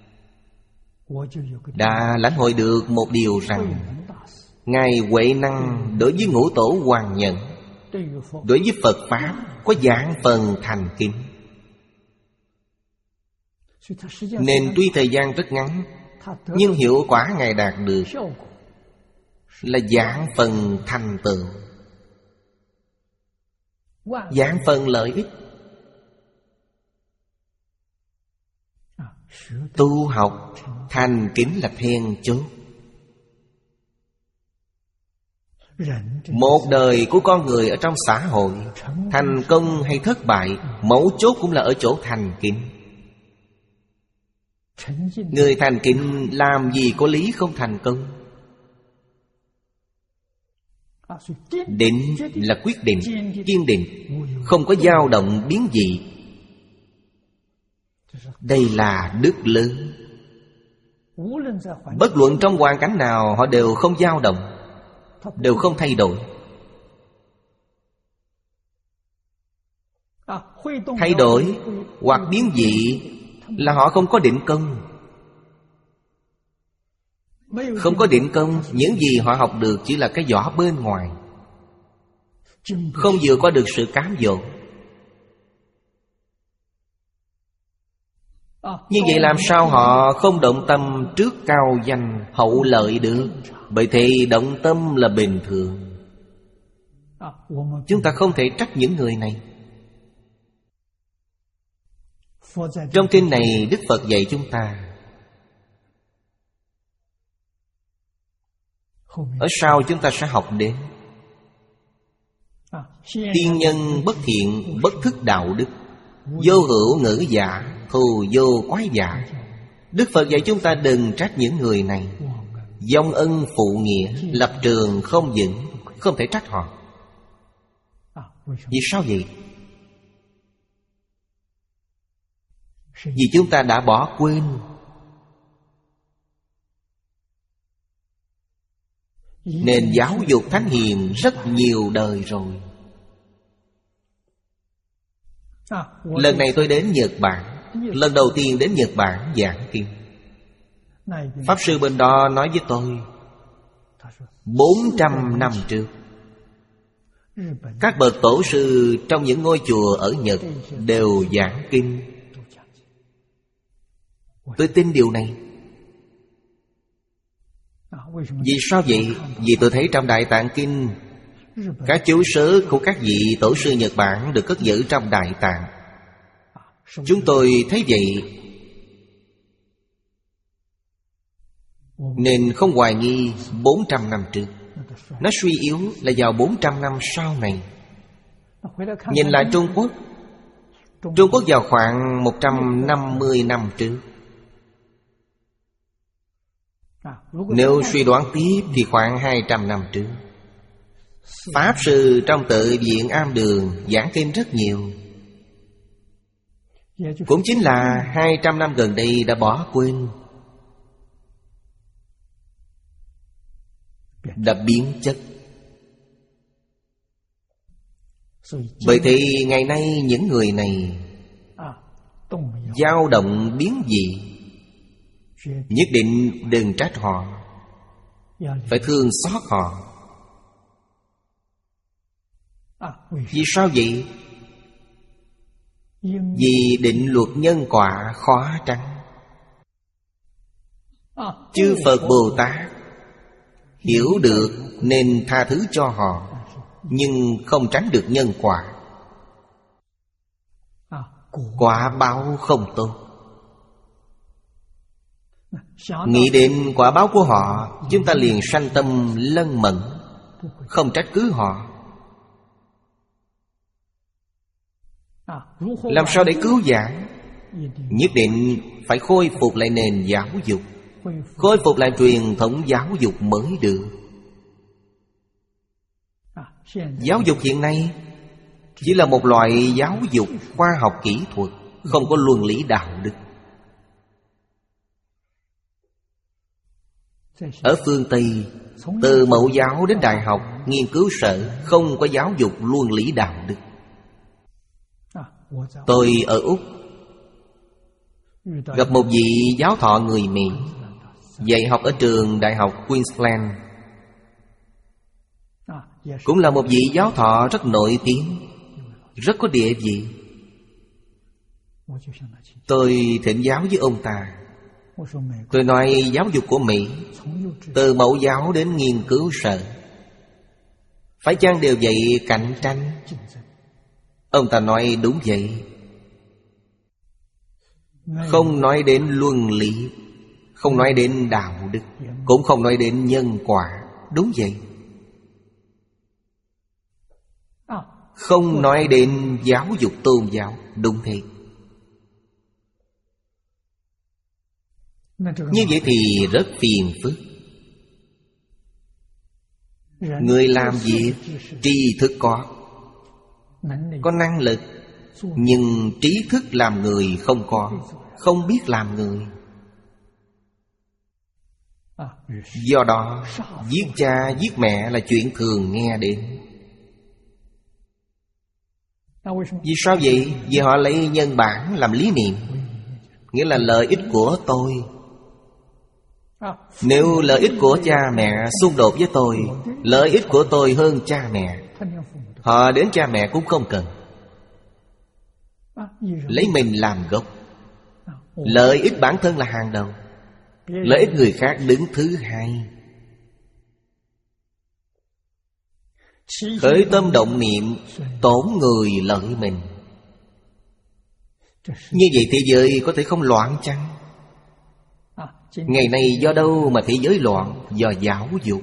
đã lãnh hội được một điều rằng Ngài Huệ Năng đối với Ngũ Tổ Hoàng Nhân, đối với Phật Pháp có vạn phần thành kính. Nên tuy thời gian rất ngắn, nhưng hiệu quả Ngài đạt được là vạn phần thành tựu, vạn phần lợi ích. Tu học thành kính là then chốt. Một đời của con người ở trong xã hội, thành công hay thất bại, mấu chốt cũng là ở chỗ thành kính. Người thành kính làm gì có lý không thành công. Định là quyết định, kiên định, không có dao động biến dị. Đây là đức lớn. Bất luận trong hoàn cảnh nào, họ đều không dao động, đều không thay đổi. Thay đổi hoặc biến dị là họ không có định công. Không có định công, những gì họ học được chỉ là cái vỏ bên ngoài, không vượt qua được sự cám dỗ. Như vậy làm sao họ không động tâm trước cao danh hậu lợi được? Bởi thì động tâm là bình thường. Chúng ta không thể trách những người này. Trong kinh này Đức Phật dạy chúng ta, ở sau chúng ta sẽ học đến tiên nhân bất thiện, bất thức đạo đức, vô hữu ngữ giả, thù vô quái giả. Đức Phật dạy chúng ta đừng trách những người này, vong ân phụ nghĩa, lập trường không vững, không thể trách họ. Vì sao vậy? Vì chúng ta đã bỏ quên. Nền giáo dục thánh hiền rất nhiều đời rồi. Lần này tôi đến Nhật Bản, lần đầu tiên đến Nhật Bản giảng kinh. Pháp sư bên đó nói với tôi, bốn trăm năm trước, các bậc tổ sư trong những ngôi chùa ở Nhật đều giảng kinh. Tôi tin điều này. Vì sao vậy? Vì tôi thấy trong Đại Tạng Kinh, các chú sớ của các vị tổ sư Nhật Bản được cất giữ trong Đại Tạng. Chúng tôi thấy vậy nên không hoài nghi bốn trăm năm trước. Nó suy yếu là vào bốn trăm năm sau này. Nhìn lại Trung Quốc, Trung Quốc vào khoảng một trăm năm mươi năm trước. Nếu suy đoán tiếp thì khoảng hai trăm năm trước. Pháp sư trong tự viện Am Đường giảng kinh rất nhiều. Cũng chính là hai trăm năm gần đây đã bỏ quên, đã biến chất. Bởi thế ngày nay những người này dao động biến dị, nhất định đừng trách họ, phải thương xót họ. Vì sao vậy? Vì định luật nhân quả khó tránh. Chư Phật Bồ Tát hiểu được nên tha thứ cho họ, nhưng không tránh được nhân quả. Quả báo không tốt. Nghĩ đến quả báo của họ, chúng ta liền sanh tâm lân mẫn, không trách cứ họ. Làm sao để cứu vãn? Nhất định phải khôi phục lại nền giáo dục, khôi phục lại truyền thống giáo dục mới được. Giáo dục hiện nay chỉ là một loại giáo dục khoa học kỹ thuật, không có luân lý đạo đức. Ở phương Tây, từ mẫu giáo đến đại học, nghiên cứu sở, không có giáo dục luân lý đạo đức. Tôi ở Úc gặp một vị giáo thọ người Mỹ, dạy học ở trường đại học Queensland. Cũng là một vị giáo thọ rất nổi tiếng, rất có địa vị. Tôi thỉnh giáo với ông ta. Tôi nói giáo dục của Mỹ, từ mẫu giáo đến nghiên cứu sở, phải chăng đều vậy cạnh tranh? Ông ta nói đúng vậy. Không nói đến luân lý, không nói đến đạo đức, cũng không nói đến nhân quả. Đúng vậy. Không nói đến giáo dục tôn giáo. Đúng thế. Như vậy thì rất phiền phức. Người làm việc tri thức có, có năng lực, nhưng trí thức làm người không có, không biết làm người. Do đó giết cha giết mẹ là chuyện thường nghe đến. Vì sao vậy? Vì họ lấy nhân bản làm lý niệm, nghĩa là lợi ích của tôi. Nếu lợi ích của cha mẹ xung đột với tôi, lợi ích của tôi hơn cha mẹ, họ đến cha mẹ cũng không cần. Lấy mình làm gốc. Lợi ích bản thân là hàng đầu, lợi ích người khác đứng thứ hai. Khởi tâm động niệm tổn người lợi mình. Như vậy thế giới có thể không loạn chăng? Ngày nay do đâu mà thế giới loạn? Do giáo dục,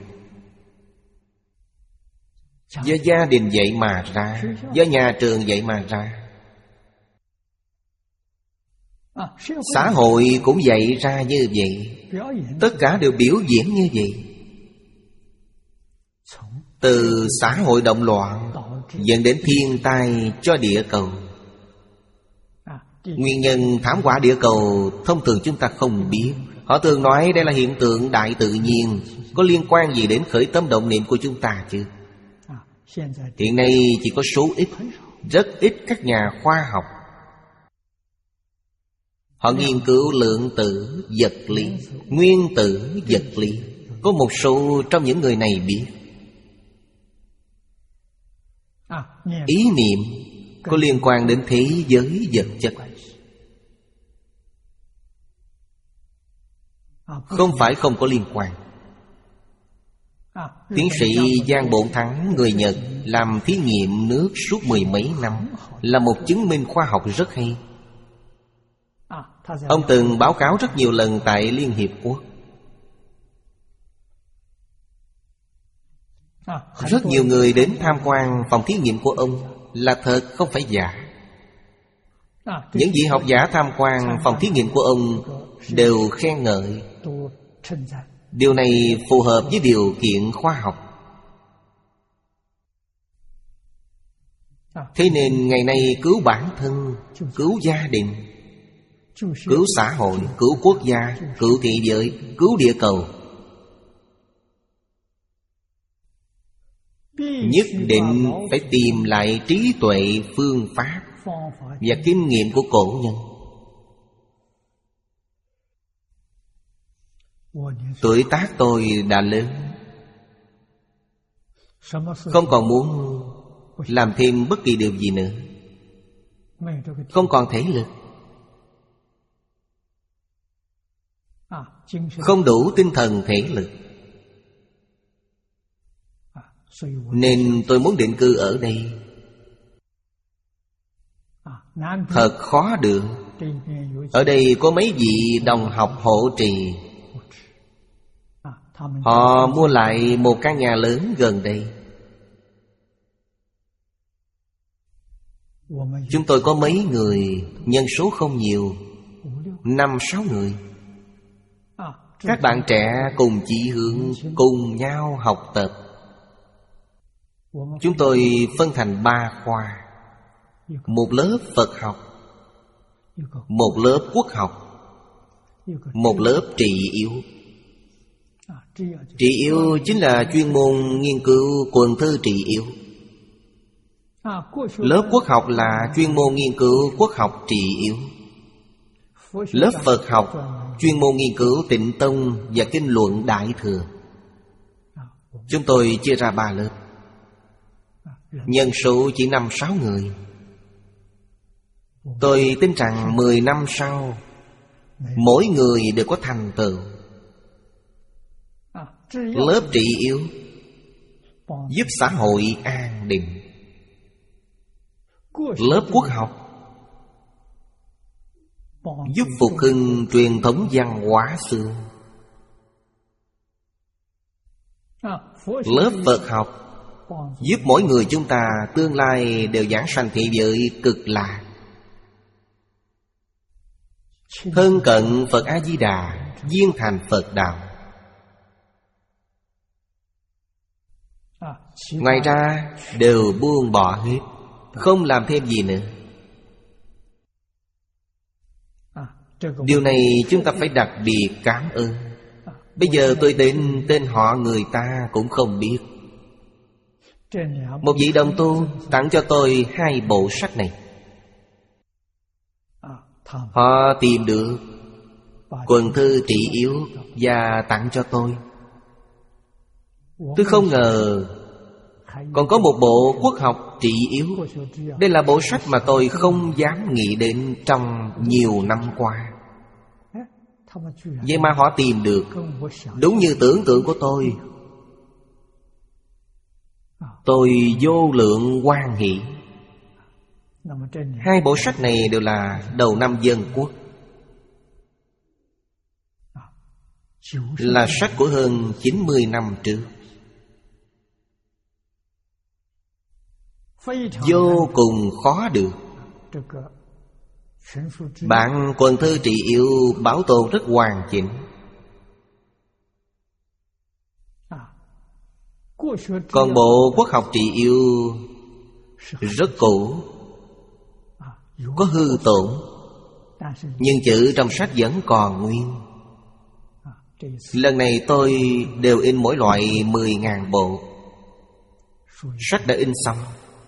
do gia đình vậy mà ra, do nhà trường vậy mà ra. Xã hội cũng dạy ra như vậy. Tất cả đều biểu diễn như vậy. Từ xã hội động loạn dẫn đến thiên tai cho địa cầu. Nguyên nhân thảm họa địa cầu thông thường chúng ta không biết. Họ thường nói đây là hiện tượng đại tự nhiên, có liên quan gì đến khởi tâm động niệm của chúng ta chứ? Hiện nay chỉ có số ít, rất ít các nhà khoa học họ nghiên cứu lượng tử vật lý, nguyên tử vật lý. Có một số trong những người này biết ý niệm có liên quan đến thế giới vật chất, không phải không có liên quan. Tiến sĩ Giang Bổn Thắng người Nhật làm thí nghiệm nước suốt mười mấy năm, là một chứng minh khoa học rất hay. Ông từng báo cáo rất nhiều lần tại Liên Hiệp Quốc. Rất nhiều người đến tham quan phòng thí nghiệm của ông, là thật không phải giả. Những vị học giả tham quan phòng thí nghiệm của ông đều khen ngợi. Điều này phù hợp với điều kiện khoa học. Thế nên ngày nay cứu bản thân, cứu gia đình, cứu xã hội, cứu quốc gia, cứu thế giới, cứu địa cầu, nhất định phải tìm lại trí tuệ, phương pháp và kinh nghiệm của cổ nhân. Tuổi tác tôi đã lớn, không còn muốn làm thêm bất kỳ điều gì nữa, không còn thể lực, không đủ tinh thần thể lực, nên tôi muốn định cư ở đây. Thật khó được. Ở đây có mấy vị đồng học hộ trì, họ mua lại một căn nhà lớn gần đây. Chúng tôi có mấy người, nhân số không nhiều, năm sáu người. Các bạn trẻ cùng chí hướng, cùng nhau học tập. Chúng tôi phân thành ba khoa. Một lớp Phật học, một lớp quốc học, một lớp trị yếu. Trị yếu chính là chuyên môn nghiên cứu quần thư trị yếu. Lớp quốc học là chuyên môn nghiên cứu quốc học trị yếu. Lớp Phật học chuyên môn nghiên cứu Tịnh Tông và kinh luận Đại Thừa. Chúng tôi chia ra ba lớp, nhân số chỉ năm sáu người. Tôi tin rằng mười năm sau, mỗi người đều có thành tựu. Lớp trị yếu giúp xã hội an định. Lớp quốc học giúp phục hưng truyền thống văn hóa xưa. Lớp Phật học giúp mỗi người chúng ta tương lai đều giảng sanh thế giới cực lạc, thân cận Phật A-di-đà, viên thành Phật đạo. Ngoài ra đều buông bỏ hết, không làm thêm gì nữa. Điều này chúng ta phải đặc biệt cảm ơn. Bây giờ tôi tên tên họ người ta cũng không biết. Một vị đồng tu tặng cho tôi hai bộ sách này. Họ tìm được quần thư trị yếu và tặng cho tôi. Tôi không ngờ còn có một bộ quốc học trị yếu. Đây là bộ sách mà tôi không dám nghĩ đến trong nhiều năm qua. Vậy mà họ tìm được, đúng như tưởng tượng của tôi. Tôi vô lượng hoan hỷ. Hai bộ sách này đều là đầu năm Dân Quốc, là sách của hơn chín mươi năm trước. Vô cùng khó được. Bản quần thư trị yếu bảo tồn rất hoàn chỉnh. Còn bộ Quốc học trị yêu rất cũ, có hư tổn, nhưng chữ trong sách vẫn còn nguyên. Lần này tôi đều in mỗi loại mười ngàn bộ. Sách đã in xong,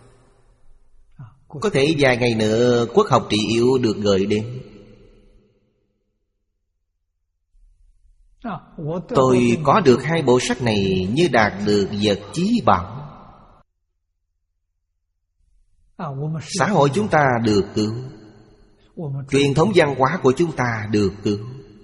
có thể vài ngày nữa Quốc học trị yêu được gửi đến. Tôi có được hai bộ sách này như đạt được vật chí bảo. Xã hội chúng ta được cứu, truyền thống văn hóa của chúng ta được cứu.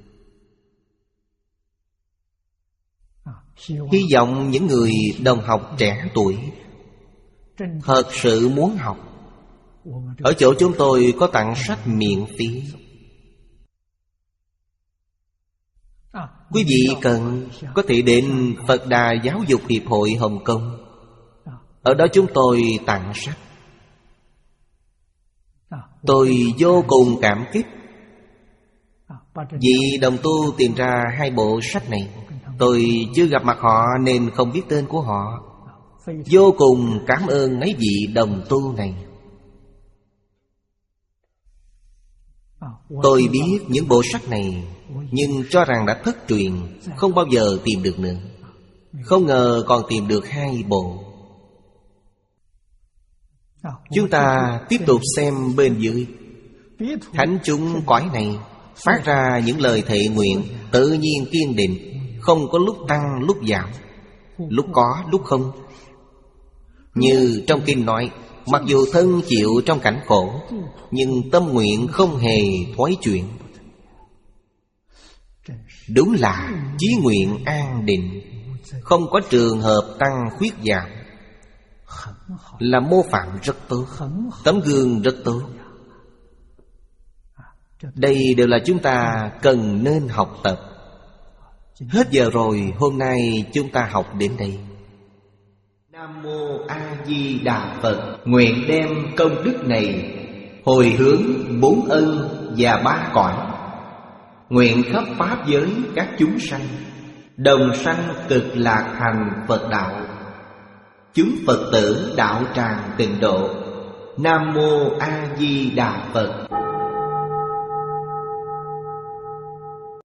Hy vọng những người đồng học trẻ tuổi thật sự muốn học, ở chỗ chúng tôi có tặng sách miễn phí. Quý vị cần có thể đến Phật Đà Giáo dục Hiệp hội Hồng Kông. Ở đó chúng tôi tặng sách. Tôi vô cùng cảm kích vì đồng tu tìm ra hai bộ sách này. Tôi chưa gặp mặt họ nên không biết tên của họ. Vô cùng cảm ơn mấy vị đồng tu này. Tôi biết những bộ sách này, nhưng cho rằng đã thất truyền, không bao giờ tìm được nữa. Không ngờ còn tìm được hai bộ. Chúng ta tiếp tục xem bên dưới. Thánh chúng cõi này phát ra những lời thệ nguyện tự nhiên kiên định, không có lúc tăng lúc giảm, lúc có lúc không. Như trong kinh nói, mặc dù thân chịu trong cảnh khổ, nhưng tâm nguyện không hề thoái chuyển. Đúng là chí nguyện an định, không có trường hợp tăng khuyết giảm. Là mô phạm rất tốt, tấm gương rất tốt. Đây đều là chúng ta cần nên học tập. Hết giờ rồi, hôm nay chúng ta học đến đây. Nam Mô A Di Đà Phật. Nguyện đem công đức này hồi hướng bốn ân và ba cõi, nguyện khắp pháp giới các chúng sanh đồng sanh cực lạc thành Phật đạo. Chúng Phật tử đạo tràng tịnh độ. Nam Mô A Di Đà Phật.